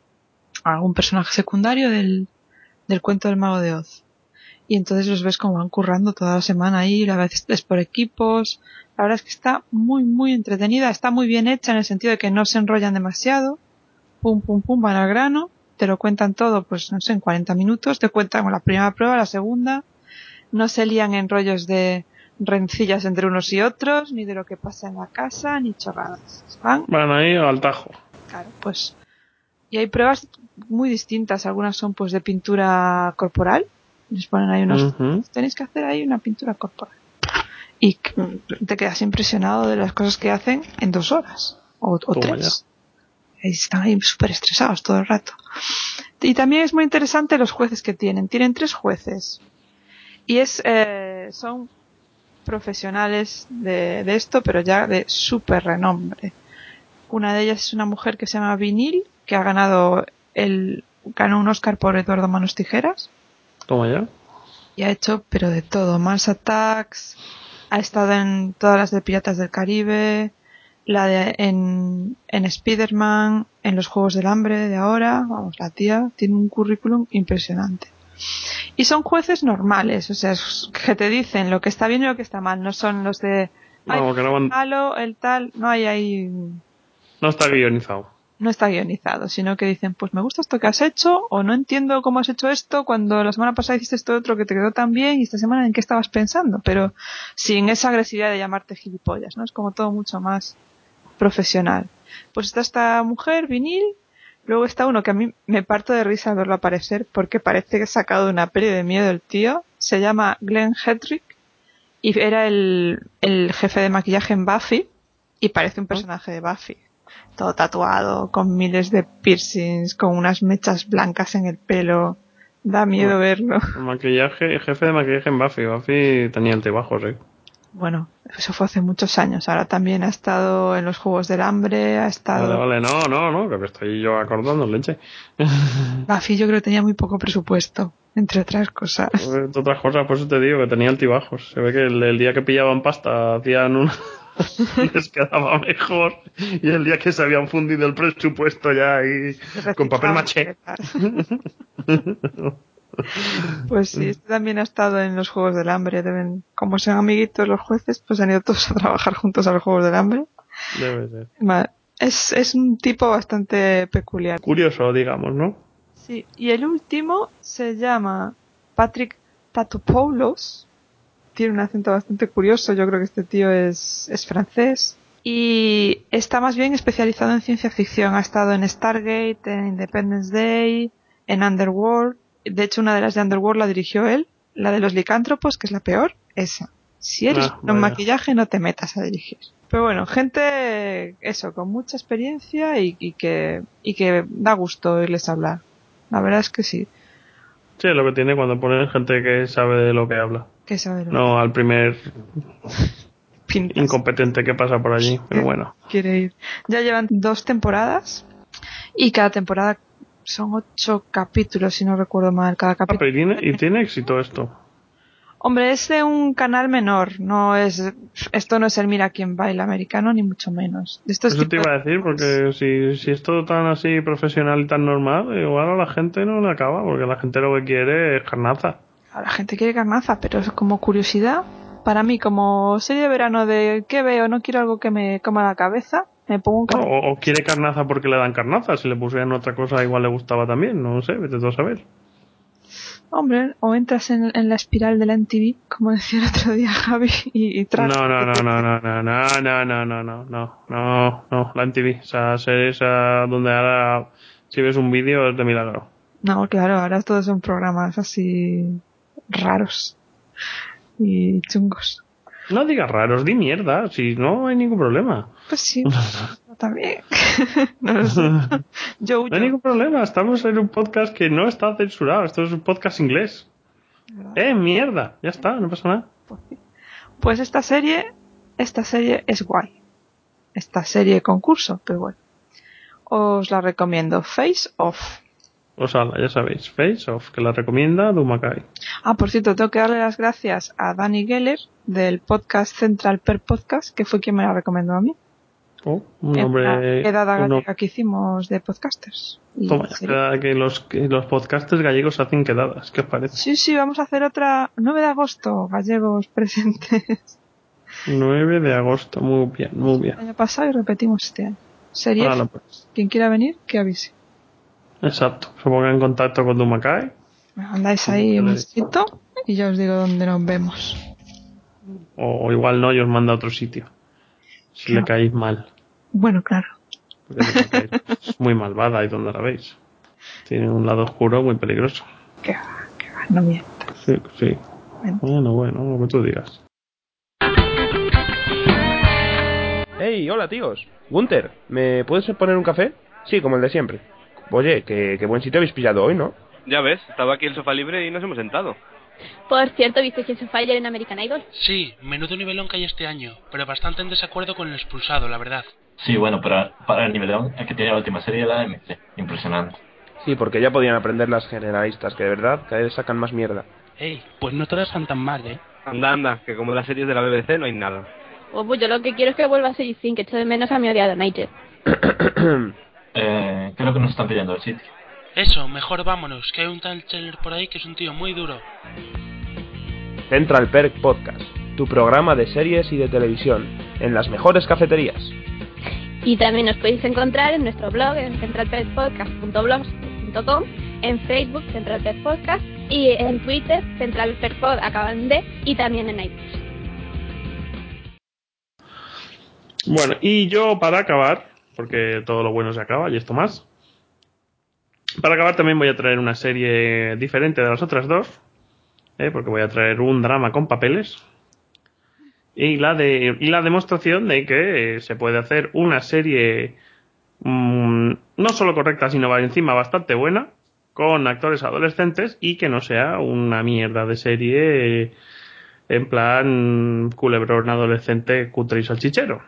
C: algún personaje secundario del, del cuento del mago de Oz. Y entonces los ves como van currando toda la semana ahí, a veces es por equipos. La verdad es que está muy, muy entretenida, está muy bien hecha en el sentido de que no se enrollan demasiado. Pum, pum, pum, van al grano, te lo cuentan todo, pues no sé, en cuarenta minutos, te cuentan la primera prueba, la segunda, no se lían en rollos de rencillas entre unos y otros, ni de lo que pasa en la casa, ni chorradas. Van,
B: Van ahí al tajo.
C: claro, pues. Y hay pruebas muy distintas, algunas son pues de pintura corporal, les ponen ahí unos,
B: Uh-huh.
C: tenéis que hacer ahí una pintura corporal. y te quedas impresionado de las cosas que hacen en dos horas o, o tres. Ya. Están ahí súper estresados todo el rato. Y también es muy interesante los jueces que tienen. Tienen tres jueces y es eh, son profesionales de, de esto, pero ya de súper renombre. Una de ellas es una mujer que se llama Vinil, que ha ganado el ganó un Oscar por Eduardo Manos Tijeras.
B: Toma ya.
C: Y ha hecho, pero de todo. Mars Attacks, ha estado en todas las de Piratas del Caribe, la de en, en Spider-Man, en los Juegos del Hambre de ahora. Vamos, la tía tiene un currículum impresionante. Y son jueces normales, o sea, que te dicen lo que está bien y lo que está mal. No son los de, ay,
B: No, que no van...
C: malo, el tal, no hay ahí...
B: No está guionizado.
C: No está guionizado, sino que dicen, pues me gusta esto que has hecho, o no entiendo cómo has hecho esto, cuando la semana pasada hiciste esto otro que te quedó tan bien, y esta semana en qué estabas pensando, pero sin esa agresividad de llamarte gilipollas, ¿no? Es como todo mucho más profesional. Pues está esta mujer, Vinil, luego está uno que a mí me parto de risa al verlo aparecer, porque parece que ha sacado de una peli de miedo el tío, se llama Glenn Hedrick, y era el, el jefe de maquillaje en Buffy, y parece un personaje de Buffy. Todo tatuado, con miles de piercings, con unas mechas blancas en el pelo. Da miedo
B: Bueno,
C: verlo.
B: El maquillaje, el jefe de maquillaje en Buffy. Buffy tenía altibajos, ¿eh?
C: Bueno, eso fue hace muchos años. Ahora también ha estado en los Juegos del Hambre, ha estado...
B: Vale, vale, no, no, no, que me estoy yo acordando, leche.
C: Buffy yo creo que tenía muy poco presupuesto, entre otras cosas.
B: Entre otras cosas, por eso te digo que tenía altibajos. Se ve que el, el día que pillaban pasta hacían un... les quedaba mejor, y el día que se habían fundido el presupuesto ya ahí con papel maché.
C: Pues sí, este también ha estado en los Juegos del Hambre. Deben, como sean amiguitos los jueces, pues han ido todos a trabajar juntos a los Juegos del Hambre.
B: Debe ser.
C: Es, es un tipo bastante peculiar.
B: Curioso, digamos, ¿no?
C: Sí, y el último se llama Patrick Tatopoulos. Tiene un acento bastante curioso, yo creo que este tío es, es francés. Y está más bien especializado en ciencia ficción. Ha estado en Stargate, en Independence Day, en Underworld. De hecho, una de las de Underworld la dirigió él. La de los licántropos, que es la peor, esa. Si eres
B: Ah,
C: un maquillaje, no te metas a dirigir. Pero bueno, gente, eso, con mucha experiencia y, y que y que da gusto oírles hablar. La verdad es que sí.
B: Sí, es lo que tiene cuando ponen gente que sabe de lo que habla.
C: Que sabe lo
B: No al primer
C: Pintas.
B: incompetente que pasa por allí, pero bueno.
C: Quiere ir. Ya llevan dos temporadas y cada temporada son ocho capítulos, si no recuerdo mal. Cada capítulo.
B: Ah, pero y tiene, y tiene éxito esto.
C: Hombre, es de un canal menor, no es, esto no es el Mira quién baila americano, ni mucho menos. Esto es
B: Eso te
C: tipo
B: iba a
C: de...
B: decir, porque si, si es todo tan así profesional y tan normal, igual a la gente no le acaba, porque la gente lo que quiere es carnaza.
C: La gente quiere carnaza, pero es como curiosidad, para mí, como serie de verano de ¿qué veo? No quiero algo que me coma la cabeza, me pongo un
B: No,
C: capítulo.
B: o, o quiere carnaza porque le dan carnaza, si le pusieran otra cosa igual le gustaba también, no sé, vete tú a saber.
C: Hombre, o entras en, en la espiral de la M T V, como decía el otro día Javi, y, y tras.
B: No, no, no, no, no, no, no, no, no, no, no, no, no, no, la M T V, o sea, serie esa donde ahora si ves un vídeo es de milagro.
C: No, claro, ahora todos son programas así raros y chungos.
B: No digas raros, di mierda, si no hay ningún problema.
C: Pues sí, también. No lo sé. Yo,
B: No hay
C: yo.
B: ningún problema, estamos en un podcast que no está censurado, esto es un podcast inglés. Eh, mierda, ya está, no pasa nada.
C: Pues esta serie, esta serie es guay. Esta serie concurso, pero bueno. Os la recomiendo. Face Off.
B: O sea, ya sabéis, Face Off, que la recomienda Dumakai.
C: Ah, por cierto, tengo que darle las gracias a Dani Geller del podcast Central Per Podcast, que fue quien me la recomendó a mí.
B: Oh, un
C: En
B: nombre...
C: la quedada
B: un
C: gallega que hicimos de podcasters. Y
B: Toma, ya, queda que los, que los podcasters gallegos hacen quedadas, ¿qué os parece?
C: Sí, sí, vamos a hacer otra nueve de agosto, gallegos presentes.
B: nueve de agosto, muy bien, muy bien.
C: El año pasado y repetimos este año. Sería,
B: Vale, pues.
C: quien quiera venir, que avise.
B: Exacto, se ponga en contacto con Dumakai.
C: Me mandáis ahí un mensajito y ya os digo dónde nos vemos.
B: O, o igual no, y os manda a otro sitio. Si
C: Claro.
B: le caéis mal.
C: Bueno, claro.
B: Porque Dumakai es muy malvada ahí donde la veis. Tiene un lado oscuro muy peligroso.
C: Que va, que va, no mientas.
B: Sí, sí.
C: Mentira.
B: Bueno, bueno, lo que tú digas.
D: Hey, hola tíos. Gunther, ¿me puedes poner un café? Sí, como el de siempre. Oye, qué, qué buen sitio habéis pillado hoy, ¿no?
E: Ya ves, estaba aquí el sofá libre y nos hemos sentado.
F: Por cierto, ¿viste quién se fue ayer en American Idol?
G: Sí, menudo nivelón que hay este año, pero bastante en desacuerdo con el expulsado, la verdad.
H: Sí, bueno, para, para el nivelón es que tiene la última serie de la A M C. Impresionante.
D: Sí, porque ya podían aprender las generalistas, que de verdad cada vez sacan más mierda.
G: Hey, pues no todas están tan mal, ¿eh?
E: Anda, anda, que como las series de la B B C no hay nada.
F: Oh, pues yo lo que quiero es que vuelva a ser Sin, que echo de menos a mi odiado Nigel.
H: eh, creo que nos están pillando el sitio.
G: Eso, mejor vámonos, que hay un tal Cheller por ahí que es un tío muy duro.
D: Central Perk Podcast, tu programa de series y de televisión, en las mejores cafeterías.
F: Y también nos podéis encontrar en nuestro blog en central perk podcast punto blogspot punto com, en Facebook Central Perk Podcast y en Twitter Central Perk Pod acaban de y también en iTunes.
B: Bueno, y yo para acabar, porque todo lo bueno se acaba y esto más, para acabar también voy a traer una serie diferente de las otras dos, ¿eh? Porque voy a traer un drama con papeles y la de y la demostración de que eh, se puede hacer una serie mmm, no solo correcta, sino encima bastante buena, con actores adolescentes y que no sea una mierda de serie eh, en plan culebrón adolescente cutre y salchichero.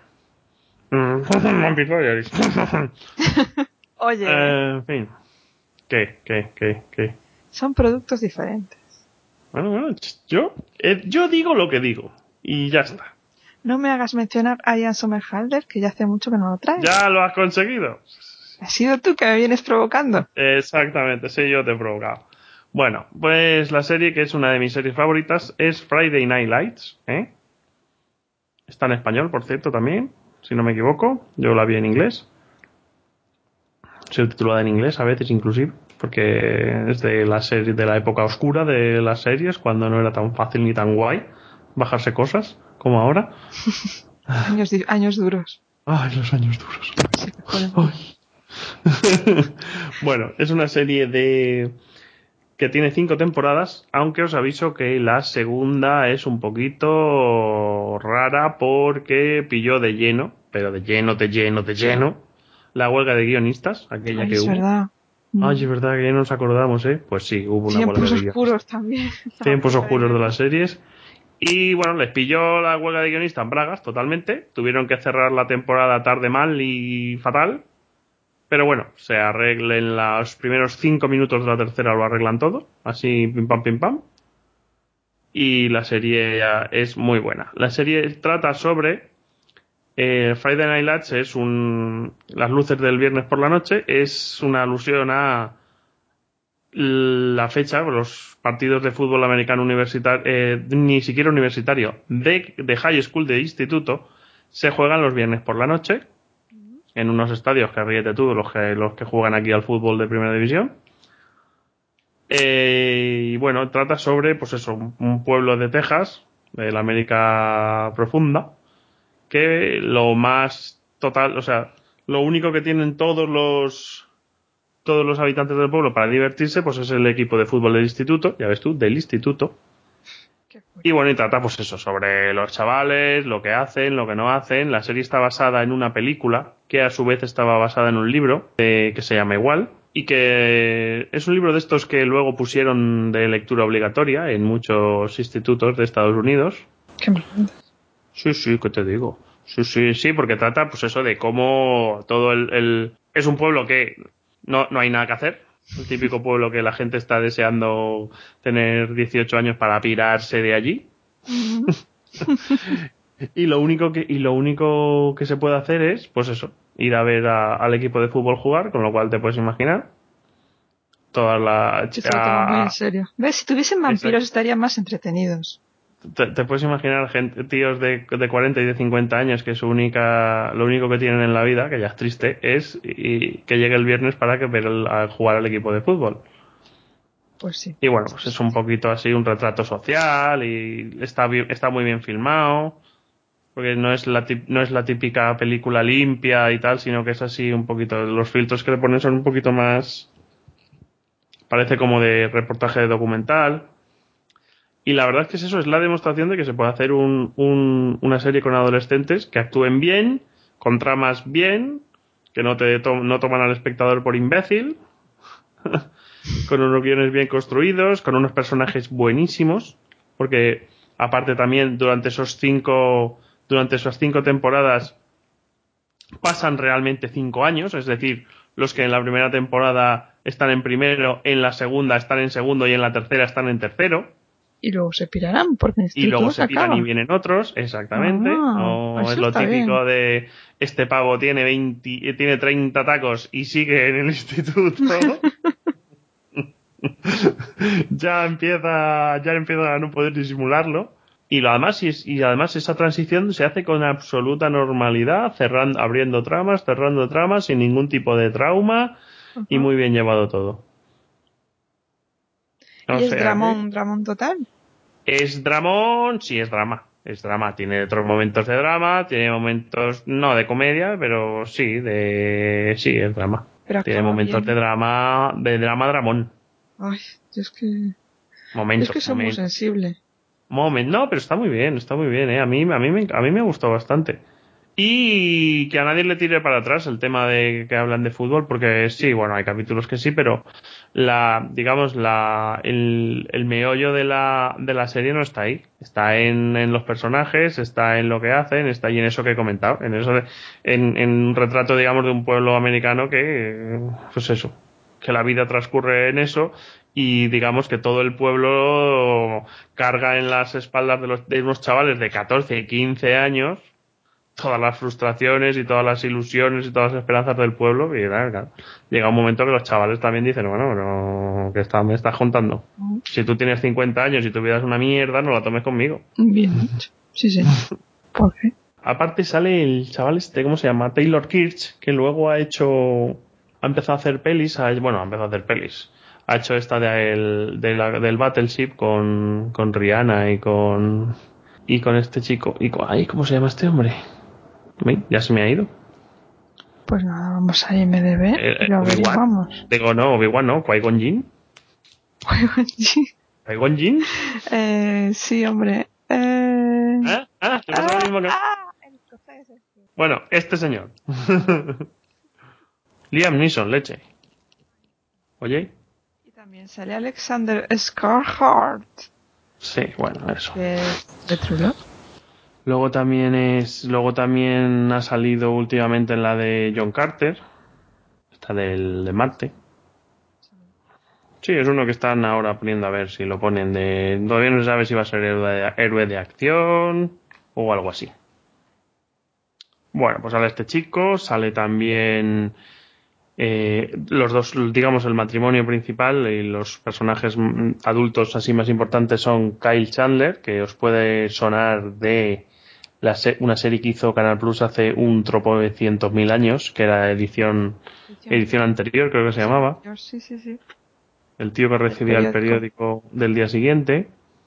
C: Oye,
B: Eh, en fin. ¿Qué? ¿Qué? ¿Qué? ¿Qué?
C: son productos diferentes.
B: Bueno, bueno, yo, eh, yo digo lo que digo. Y ya está.
C: No me hagas mencionar a Ian Somerhalder, que ya hace mucho que no lo traes.
B: Ya lo has conseguido.
C: Has sido tú que me vienes provocando.
B: Exactamente, sí, yo te he provocado. Bueno, pues la serie que es una de mis series favoritas es Friday Night Lights, ¿eh? Está en español, por cierto, también, si no me equivoco. Yo la vi en inglés. Subtitulada en inglés a veces inclusive, porque es de la serie de la época oscura de las series, cuando no era tan fácil ni tan guay bajarse cosas como ahora.
C: años, años duros.
B: Ay, los años duros.
C: Sí,
B: Ay. Bueno, es una serie de que tiene cinco temporadas, aunque os aviso que la segunda es un poquito rara porque pilló de lleno, pero de lleno, de lleno, de lleno, la huelga de guionistas, aquella
C: Ay,
B: que
C: es
B: hubo.
C: Verdad.
B: Ay, es verdad que ya no nos acordamos, ¿eh? Pues sí, hubo una
C: Tiempos
B: huelga de guionistas.
C: oscuros también.
B: Tiempos oscuros de las series. Y bueno, les pilló la huelga de guionistas en bragas totalmente. Tuvieron que cerrar la temporada tarde, mal y fatal. Pero bueno, se arreglen los primeros cinco minutos de la tercera, lo arreglan todo. Así, pim pam, pim pam. Y la serie ya es muy buena. La serie trata sobre... Eh, Friday Night Lights es un... Las luces del viernes por la noche es una alusión a la fecha, los partidos de fútbol americano universitario, eh, ni siquiera universitario, de, de high school, de instituto, se juegan los viernes por la noche en unos estadios que ríete tú, los que, los que juegan aquí al fútbol de primera división. Eh, y bueno, trata sobre, pues eso, un, un pueblo de Texas, de la América profunda, que lo más total, o sea, lo único que tienen todos los todos los habitantes del pueblo para divertirse, pues es el equipo de fútbol del instituto, ya ves tú, del instituto. Y bueno, y trata pues eso, sobre los chavales, lo que hacen, lo que no hacen. La serie está basada en una película, que a su vez estaba basada en un libro, eh, que se llama igual, y que es un libro de estos que luego pusieron de lectura obligatoria en muchos institutos de Estados Unidos.
C: ¿Qué me cuentas?
B: Sí, sí, ¿qué te digo? Sí, sí, sí, porque trata pues eso de cómo todo el... el... Es un pueblo que no, no hay nada que hacer. El típico pueblo que la gente está deseando tener dieciocho años para pirarse de allí. Uh-huh. y lo único que y lo único que se puede hacer es, pues eso, ir a ver a, al equipo de fútbol jugar, con lo cual te puedes imaginar toda la...
C: Se lo toman muy en serio. ¿Ves? Si tuviesen vampiros Exacto. estarían más entretenidos.
B: Te, te puedes imaginar gente, tíos de, de cuarenta y de cincuenta años que su única, lo único que tienen en la vida, que ya es triste, es y, que llegue el viernes para que ver el, a jugar al equipo de fútbol.
C: Pues sí.
B: Y bueno, pues es un poquito así un retrato social y está bien, está muy bien filmado, porque no es la no es la típica película limpia y tal, sino que es así un poquito, los filtros que le ponen son un poquito más, parece como de reportaje de documental. Y la verdad es que es eso, es la demostración de que se puede hacer un, un, una serie con adolescentes que actúen bien, con tramas bien, que no te to- no toman al espectador por imbécil, con unos guiones bien construidos, con unos personajes buenísimos, porque aparte también durante esos cinco durante esas cinco temporadas pasan realmente cinco años, es decir, los que en la primera temporada están en primero, en la segunda están en segundo y en la tercera están en tercero.
C: Y luego se pirarán, porque en
B: Y luego
C: instituto
B: se piran
C: acaba.
B: y vienen otros, exactamente.
C: Ah,
B: No
C: eso
B: es lo
C: está
B: típico
C: bien.
B: de este pavo tiene veinte, tiene treinta tacos y sigue en el instituto. ya empieza, ya empieza a no poder disimularlo. Y lo además, y, es- y además esa transición se hace con absoluta normalidad, cerrando, abriendo tramas, cerrando tramas, sin ningún tipo de trauma y
C: Ajá.
B: muy bien llevado todo. O
C: Y es
B: sea que
C: dramón, dramón total.
B: es dramón, sí es drama, es drama. Tiene otros momentos de drama, tiene momentos no de comedia, pero sí de sí es drama.
C: Pero
B: Tiene
C: acaba
B: momentos de
C: bien.
B: drama, de drama dramón.
C: Ay, yo es que, yo
B: Momentos,
C: es que soy muy
B: momentos.
C: sensible.
B: Moment, no, pero está muy bien, está muy bien, ¿eh? A mí, a mí, me, a mí me gustó bastante. Y que a nadie le tire para atrás el tema de que hablan de fútbol, porque sí, bueno, hay capítulos que sí, pero la, digamos, la, el, el meollo de la, de la serie no está ahí. Está en, en los personajes, está en lo que hacen, está ahí en eso que he comentado, en eso de, en, en un retrato, digamos, de un pueblo americano que, pues eso, que la vida transcurre en eso y digamos que todo el pueblo carga en las espaldas de, los, de unos chavales de catorce y quince años todas las frustraciones y todas las ilusiones y todas las esperanzas del pueblo y claro, claro, llega un momento que los chavales también dicen, bueno, pero ¿qué está, me estás contando? Si tú tienes cincuenta años y tu vida es una mierda, no la tomes conmigo.
C: Bien dicho. Sí, sí. ¿Por qué?
B: Aparte sale el chaval este, ¿cómo se llama? Taylor Kirch, que luego ha hecho, ha empezado a hacer pelis, ha- bueno, ha empezado a hacer pelis. Ha hecho esta de el- de la- del Battleship con, con Rihanna y con, y con este chico. Y con, ay, ¿cómo se llama este hombre? Uy, ya se me ha ido.
C: Pues nada, vamos a I M D B
B: Eh,
C: y
B: eh,
C: lo
B: Obi-Wan.
C: averiguamos.
B: Digo, no, Obi-Wan no, Qui-Gon Jinn. ¿Qui-Gon Jinn?
C: eh, sí, hombre. Eh...
B: ¿Ah? ¿Ah? ¿Te pasa lo
C: Ah,
B: mismo que...?
C: ah, el escocés este.
B: Bueno, este señor. Liam Neeson, leche. Oye.
C: Y también sale Alexander Skarsgård,
B: Sí, bueno, eso.
C: que es de True Love.
B: Luego también es, luego también ha salido últimamente en la de John Carter, esta del de Marte. Sí, es uno que están ahora poniendo a ver si lo ponen de, todavía no se sabe si va a ser héroe de, héroe de acción o algo así. Bueno, pues sale este chico, sale también eh, los dos, digamos, el matrimonio principal y los personajes mm, adultos así más importantes son Kyle Chandler, que os puede sonar de la se- una serie que hizo Canal Plus hace un tropo de cientos mil años, que era edición edición anterior, creo que se llamaba.
C: Sí, sí, sí.
B: El tío que recibía el periódico del día siguiente.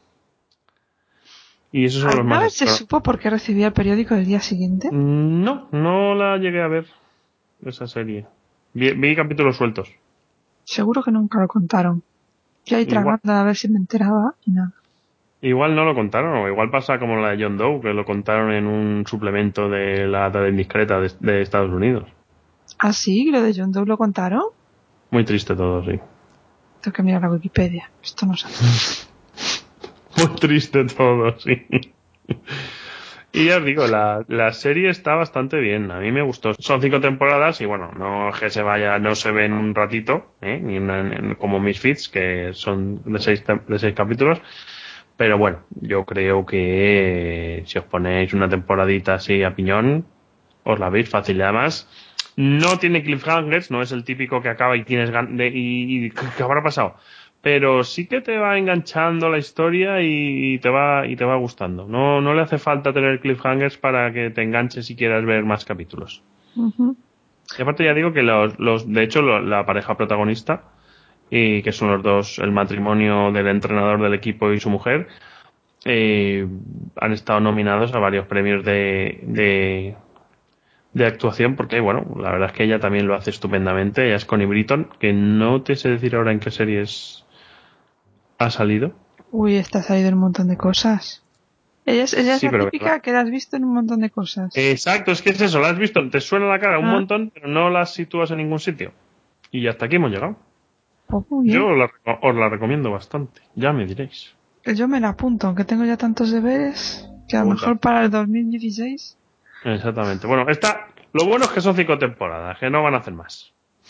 B: Y esos son los
C: ¿Alguna
B: más...
C: vez se supo por qué recibía el periódico del día siguiente?
B: No, no la llegué a ver, esa serie. Vi, vi capítulos sueltos.
C: Seguro que nunca lo contaron. Yo ahí
B: Igual.
C: tragando a ver si me enteraba y nada.
B: Igual no lo contaron, o igual pasa como la de John Doe, que lo contaron en un suplemento de la tarde indiscreta de, de Estados Unidos.
C: ¿Ah, sí? ¿Lo de John Doe lo contaron?
B: Muy triste todo, sí.
C: Tengo que mirar la Wikipedia. Esto no sabe.
B: Muy triste todo, sí. Y ya os digo, la, la serie está bastante bien. A mí me gustó. Son cinco temporadas y bueno, no es que se vaya, no se ve en un ratito, ¿eh? Ni una- en- como Misfits, que son de seis, tem- de seis capítulos. Pero bueno, yo creo que eh, si os ponéis una temporadita así a piñón, os la veis fácil. Y además, no tiene cliffhangers, no es el típico que acaba y tienes gan de, y, y ¿qué habrá pasado? Pero sí que te va enganchando la historia y te va y te va gustando. No, no le hace falta tener cliffhangers para que te enganches y quieras ver más capítulos.
C: Uh-huh.
B: Y aparte ya digo que los, los de hecho lo, la pareja protagonista, y que son los dos, el matrimonio del entrenador del equipo y su mujer, eh, han estado nominados a varios premios de, de, de actuación porque, bueno, la verdad es que ella también lo hace estupendamente. Ella es Connie Britton, que no te sé decir ahora en qué series ha salido.
C: Uy, está salido un montón de cosas. Ella es, ella es
B: Sí,
C: la
B: pero
C: típica
B: ¿verdad?
C: que la has visto en un montón de cosas.
B: Exacto, es que es eso, la has visto, te suena la cara un
C: Ah.
B: montón, pero no la sitúas en ningún sitio. Y hasta aquí hemos llegado.
C: Pues muy bien.
B: Yo la reco- os la recomiendo bastante, ya me diréis.
C: Yo me la apunto, aunque tengo ya tantos deberes, que a lo
B: Apunta.
C: mejor para el dos mil dieciséis...
B: Exactamente. Bueno, esta, lo bueno es que son cinco temporadas, que no van a hacer más.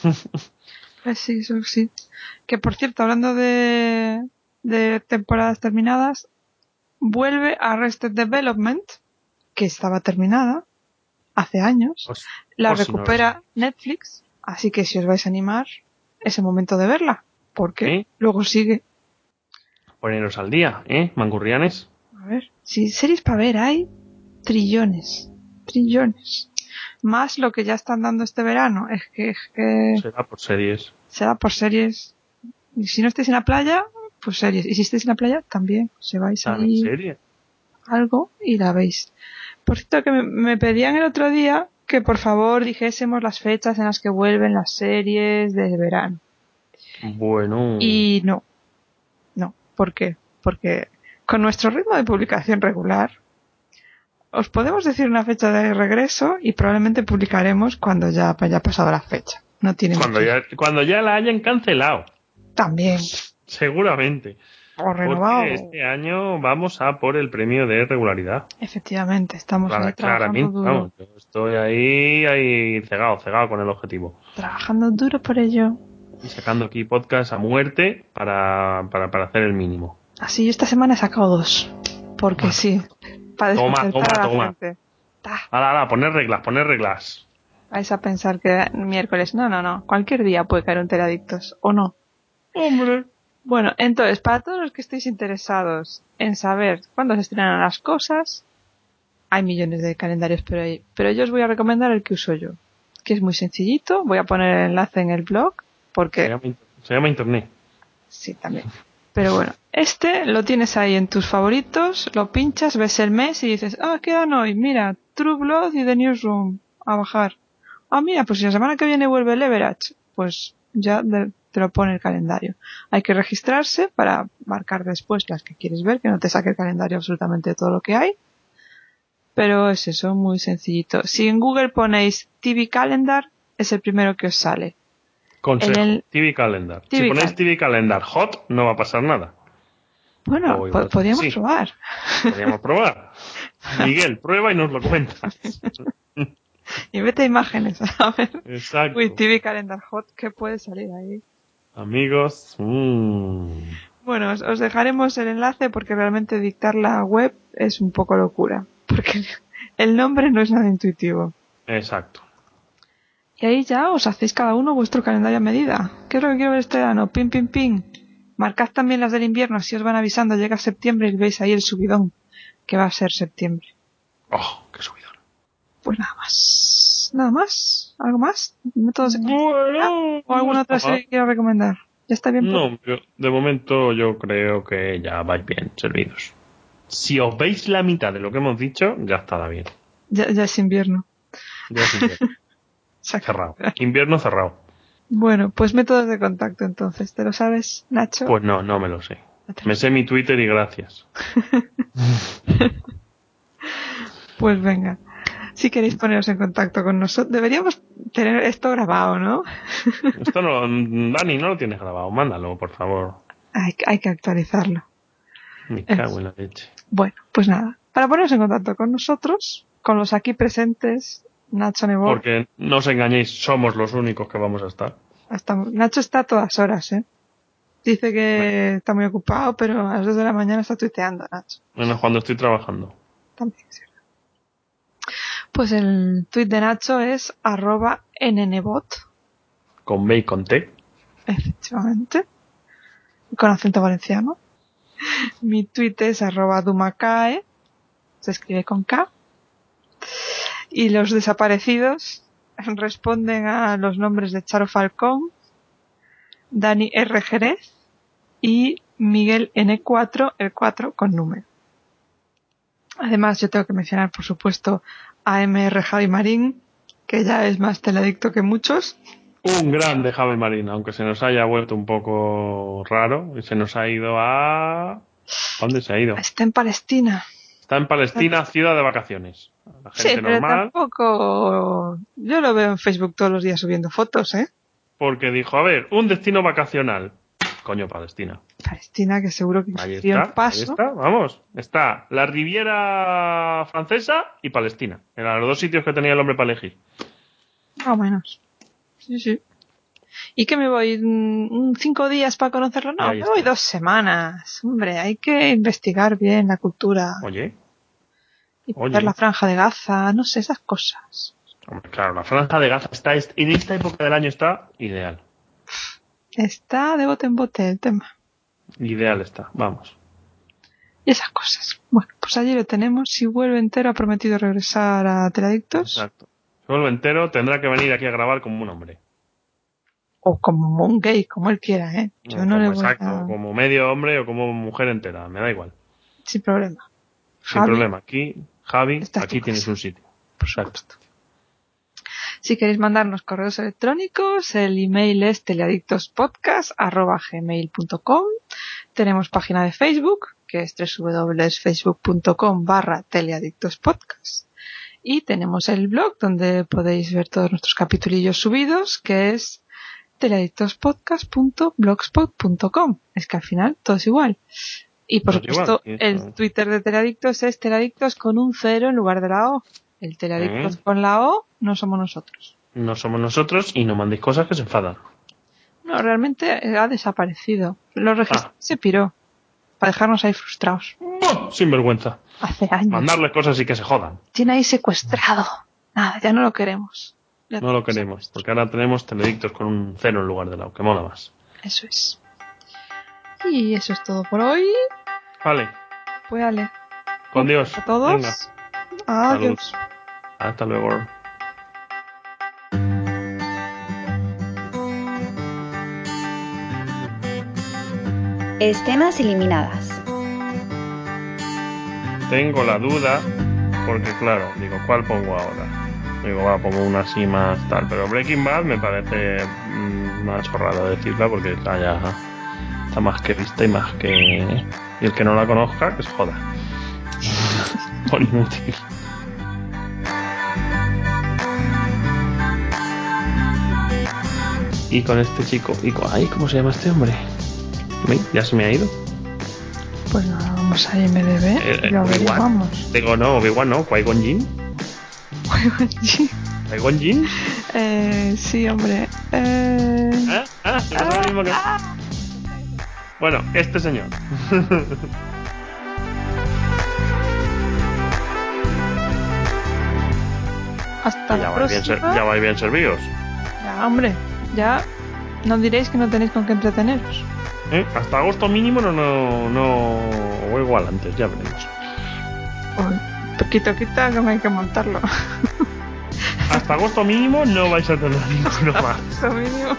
C: Eh, sí, eso sí. Que por cierto, hablando de, de temporadas terminadas, vuelve a Arrested Development, que estaba terminada hace años.
B: Pues,
C: La
B: por si no lo
C: recupera Netflix, así que si os vais a animar, es el momento de verla, porque
B: ¿Eh?
C: luego sigue.
B: Poneros al día, ¿eh? Mangurrianes.
C: A ver, si series para ver hay trillones, trillones. Más lo que ya están dando este verano, es que, es que
B: Será por series.
C: se da por series. Y si no estáis en la playa, pues series. Y si estáis en la playa, también se vais
B: ¿También
C: ahí
B: serie?
C: algo y la veis. Por cierto, que me, me pedían el otro día que por favor dijésemos las fechas en las que vuelven las series de verano.
B: Bueno.
C: Y no, no. ¿Por qué? Porque con nuestro ritmo de publicación regular, os podemos decir una fecha de regreso y probablemente publicaremos cuando ya haya pasado la fecha. No tiene
B: Cuando
C: mucho.
B: ya, cuando ya la hayan cancelado.
C: También.
B: Seguramente.
C: O renovado.
B: Porque este año vamos a por el premio de regularidad.
C: Efectivamente, estamos
B: Clara-
C: ahí trabajando
B: claramente,
C: duro.
B: vamos. Yo estoy ahí, ahí cegado, cegado con el objetivo.
C: Trabajando duro por ello.
B: Y sacando aquí podcast a muerte para, para, para hacer el mínimo.
C: Así yo esta semana he sacado dos. Porque sí. Para
B: Toma,
C: desconcertar
B: toma,
C: a la
B: toma.
C: gente. Ta.
B: Ala, ala, poner reglas, poner reglas.
C: Vais a pensar que miércoles. No, no, no. Cualquier día puede caer un Teradictos. ¿O no?
B: Hombre.
C: Bueno, entonces, para todos los que estéis interesados en saber cuándo se estrenan las cosas, hay millones de calendarios por ahí. Pero yo os voy a recomendar el que uso yo. Que es muy sencillito. Voy a poner el enlace en el blog. Porque...
B: Se llama, inter- se llama internet.
C: Sí, también. Pero bueno, este lo tienes ahí en tus favoritos, lo pinchas, ves el mes y dices, ah, quedan hoy, mira, True Blood y The Newsroom, a bajar. Ah, mira, pues si la semana que viene vuelve Leverage, pues ya de- te lo pone el calendario. Hay que registrarse para marcar después las que quieres ver, que no te saque el calendario absolutamente de todo lo que hay. Pero es eso, muy sencillito. Si en Google ponéis T V Calendar, es el primero que os sale.
B: Consejo,
C: En el-
B: T V Calendar.
C: T V
B: si ponéis
C: Cal-
B: T V Calendar hot, no va a pasar nada.
C: Bueno,
B: O igual
C: po- podríamos
B: sí.
C: probar.
B: Podríamos probar. Miguel, prueba y nos lo cuentas.
C: Y vete a imágenes, a ver.
B: Exacto.
C: Uy, T V Calendar Hot, ¿qué puede salir ahí?
B: Amigos, mmm.
C: Bueno, os, os dejaremos el enlace porque realmente dictar la web es un poco locura. Porque el nombre no es nada intuitivo.
B: Exacto.
C: Y ahí ya os hacéis cada uno vuestro calendario a medida. ¿Qué es lo que quiero ver este verano? Pim, pim, pim. Marcad también las del invierno, así os van avisando. Llega septiembre y veis ahí el subidón que va a ser septiembre.
B: Oh, qué subidón.
C: Pues nada más. Nada más. ¿Algo más? ¿Métodos de
B: Bueno,
C: ¿O alguna
B: no
C: otra
B: está
C: serie
B: mal.
C: que quiero recomendar? ¿Ya está bien? por-
B: No, yo- de momento yo creo que ya vais bien servidos. Si os veis la mitad de lo que hemos dicho, ya estará bien.
C: Ya, ya es invierno.
B: Ya es invierno.
C: Saca.
B: Cerrado. Invierno cerrado.
C: Bueno, pues métodos de contacto entonces. ¿Te lo sabes, Nacho?
B: Pues no, no me lo sé. Me sé mi Twitter y gracias.
C: Pues venga. Si queréis poneros en contacto con nosotros, deberíamos tener esto grabado, ¿no?
B: Esto no, Dani, no lo tienes grabado. Mándalo, por favor.
C: Hay, que- hay que actualizarlo.
B: Me cago en la leche.
C: Bueno, pues nada. Para poneros en contacto con nosotros, con los aquí presentes, Nacho Nebor.
B: Porque no os engañéis, somos los únicos que vamos a estar.
C: Hasta, Nacho está a todas horas, ¿eh? Dice que está muy ocupado, pero a las dos de la mañana está tuiteando, Nacho.
B: Menos cuando estoy trabajando.
C: También es cierto. Pues el tuit de Nacho es arroba nnbot,
B: Con B y con T.
C: efectivamente, con acento valenciano. Mi tuit es arroba dumacae, se escribe con K. Y los desaparecidos responden a los nombres de Charo Falcón, Dani R. Jerez y Miguel N cuatro, el cuatro con número. Además, yo tengo que mencionar, por supuesto, a M R Javi Marín, que ya es más teledicto que muchos.
B: Un grande Javi Marín, aunque se nos haya vuelto un poco raro y se nos ha ido a... ¿A dónde se ha ido?
C: Está en Palestina.
B: Está en Palestina, ciudad de vacaciones. La gente
C: Sí, pero
B: normal.
C: tampoco... Yo lo veo en Facebook todos los días subiendo fotos, ¿eh?
B: Porque dijo, a ver, un destino vacacional. Coño, Palestina.
C: Palestina, que seguro que
B: Ahí
C: dio
B: está,
C: un paso.
B: ahí está, vamos. Está la Riviera Francesa y Palestina. Eran los dos sitios que tenía el hombre para elegir.
C: Más o menos. Sí, sí. ¿Y qué me voy? ¿Un cinco días para conocerlo? No, me
B: está.
C: voy dos semanas. Hombre, hay que investigar bien la cultura.
B: Oye.
C: Y
B: Oye.
C: ver la franja de Gaza, no sé, esas cosas.
B: Hombre, claro, la franja de Gaza está, en esta época del año está ideal.
C: Está de bote en bote el tema.
B: Ideal está, vamos.
C: Y esas cosas. Bueno, pues allí lo tenemos. Si vuelve entero, ha prometido regresar a Teledictos.
B: Exacto. Si vuelve entero, tendrá que venir aquí a grabar como un hombre.
C: O como un gay, como él quiera, ¿eh? Yo
B: no,
C: no
B: como
C: le voy
B: exacto,
C: a...
B: como medio hombre o como mujer entera, me da igual.
C: Sin problema.
B: Sin
C: Javi,
B: problema. Aquí, Javi,
C: esta es
B: aquí
C: tu
B: tienes
C: casa.
B: un sitio.
C: Por supuesto. Si queréis mandarnos correos electrónicos, el email es teleadictospodcast arroba gmail punto com. Tenemos página de Facebook, que es www.facebook.com barra teleadictospodcast. Y tenemos el blog donde podéis ver todos nuestros capitulillos subidos, que es teleadictospodcast punto blogspot punto com. Es que al final todo es igual. Y por
B: Todo
C: supuesto,
B: igual,
C: el Twitter de Teleadictos es Teleadictos con un cero en lugar de la O. El Teleadictos
B: ¿Eh?
C: con la O no somos nosotros.
B: No somos nosotros y no mandéis cosas que se enfadan.
C: No, realmente ha desaparecido. Lo registró,
B: Ah.
C: se piró. Para dejarnos ahí frustrados.
B: ¡Oh! Sin vergüenza.
C: Hace años.
B: Mandarles cosas y que se jodan.
C: Tiene ahí secuestrado. Nada, ya no lo queremos. Ya
B: No lo queremos, porque ahora tenemos Teledictos con un cero en lugar de la O, que mola más.
C: Eso es. Y eso es todo por hoy.
B: Vale,
C: Pues dale.
B: con Dios.
C: A todos.
B: Venga.
C: Adiós.
B: Salud. Hasta luego.
I: Escenas eliminadas.
B: Tengo la duda, porque claro, digo, ¿cuál pongo ahora? Digo, va, pongo una así más tal, pero Breaking Bad me parece mmm, más chorrada decirla porque está ya está más que vista y más que... Y el que no la conozca, que se joda. Por inútil. Y con este chico, y con, ay, ¿cómo se llama este hombre? Uy, ya se me ha ido.
C: Pues nada, vamos a I M D B
B: Eh,
C: y lo
B: Obi-Wan.
C: averiguamos.
B: Digo, no, Obi-Wan no, Qui-Gon Jinn.
C: Qui-Gon Jinn.
B: ¿Qui-Gon Jinn?
C: Eh, sí, hombre. Eh...
B: ¿Ah? ¿Ah? ¿Te pasa lo mismo que...? Bueno, este señor.
C: Hasta
B: ya,
C: la
B: vais bien ser-
C: próxima.
B: ya vais bien servidos.
C: Ya, hombre, ya no diréis que no tenéis con qué entreteneros.
B: ¿Eh? Hasta agosto mínimo no, no, no... O igual antes, ya veremos.
C: Uy, poquito quita que no hay que montarlo.
B: Hasta agosto mínimo no vais a tener ninguno más.
C: Eso mínimo.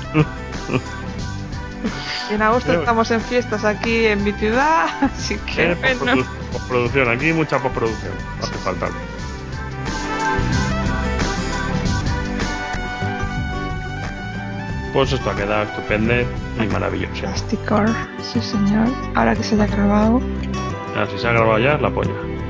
C: Y en agosto
B: Pero-
C: estamos en fiestas aquí en mi ciudad, así que
B: Eh,
C: bueno.
B: postprodu- postproducción, aquí mucha postproducción. No hace falta. Pues esto ha quedado estupendo y maravilloso.
C: Plasticor, sí señor. Ahora que se haya grabado.
B: Ah, si se ha grabado ya, la polla.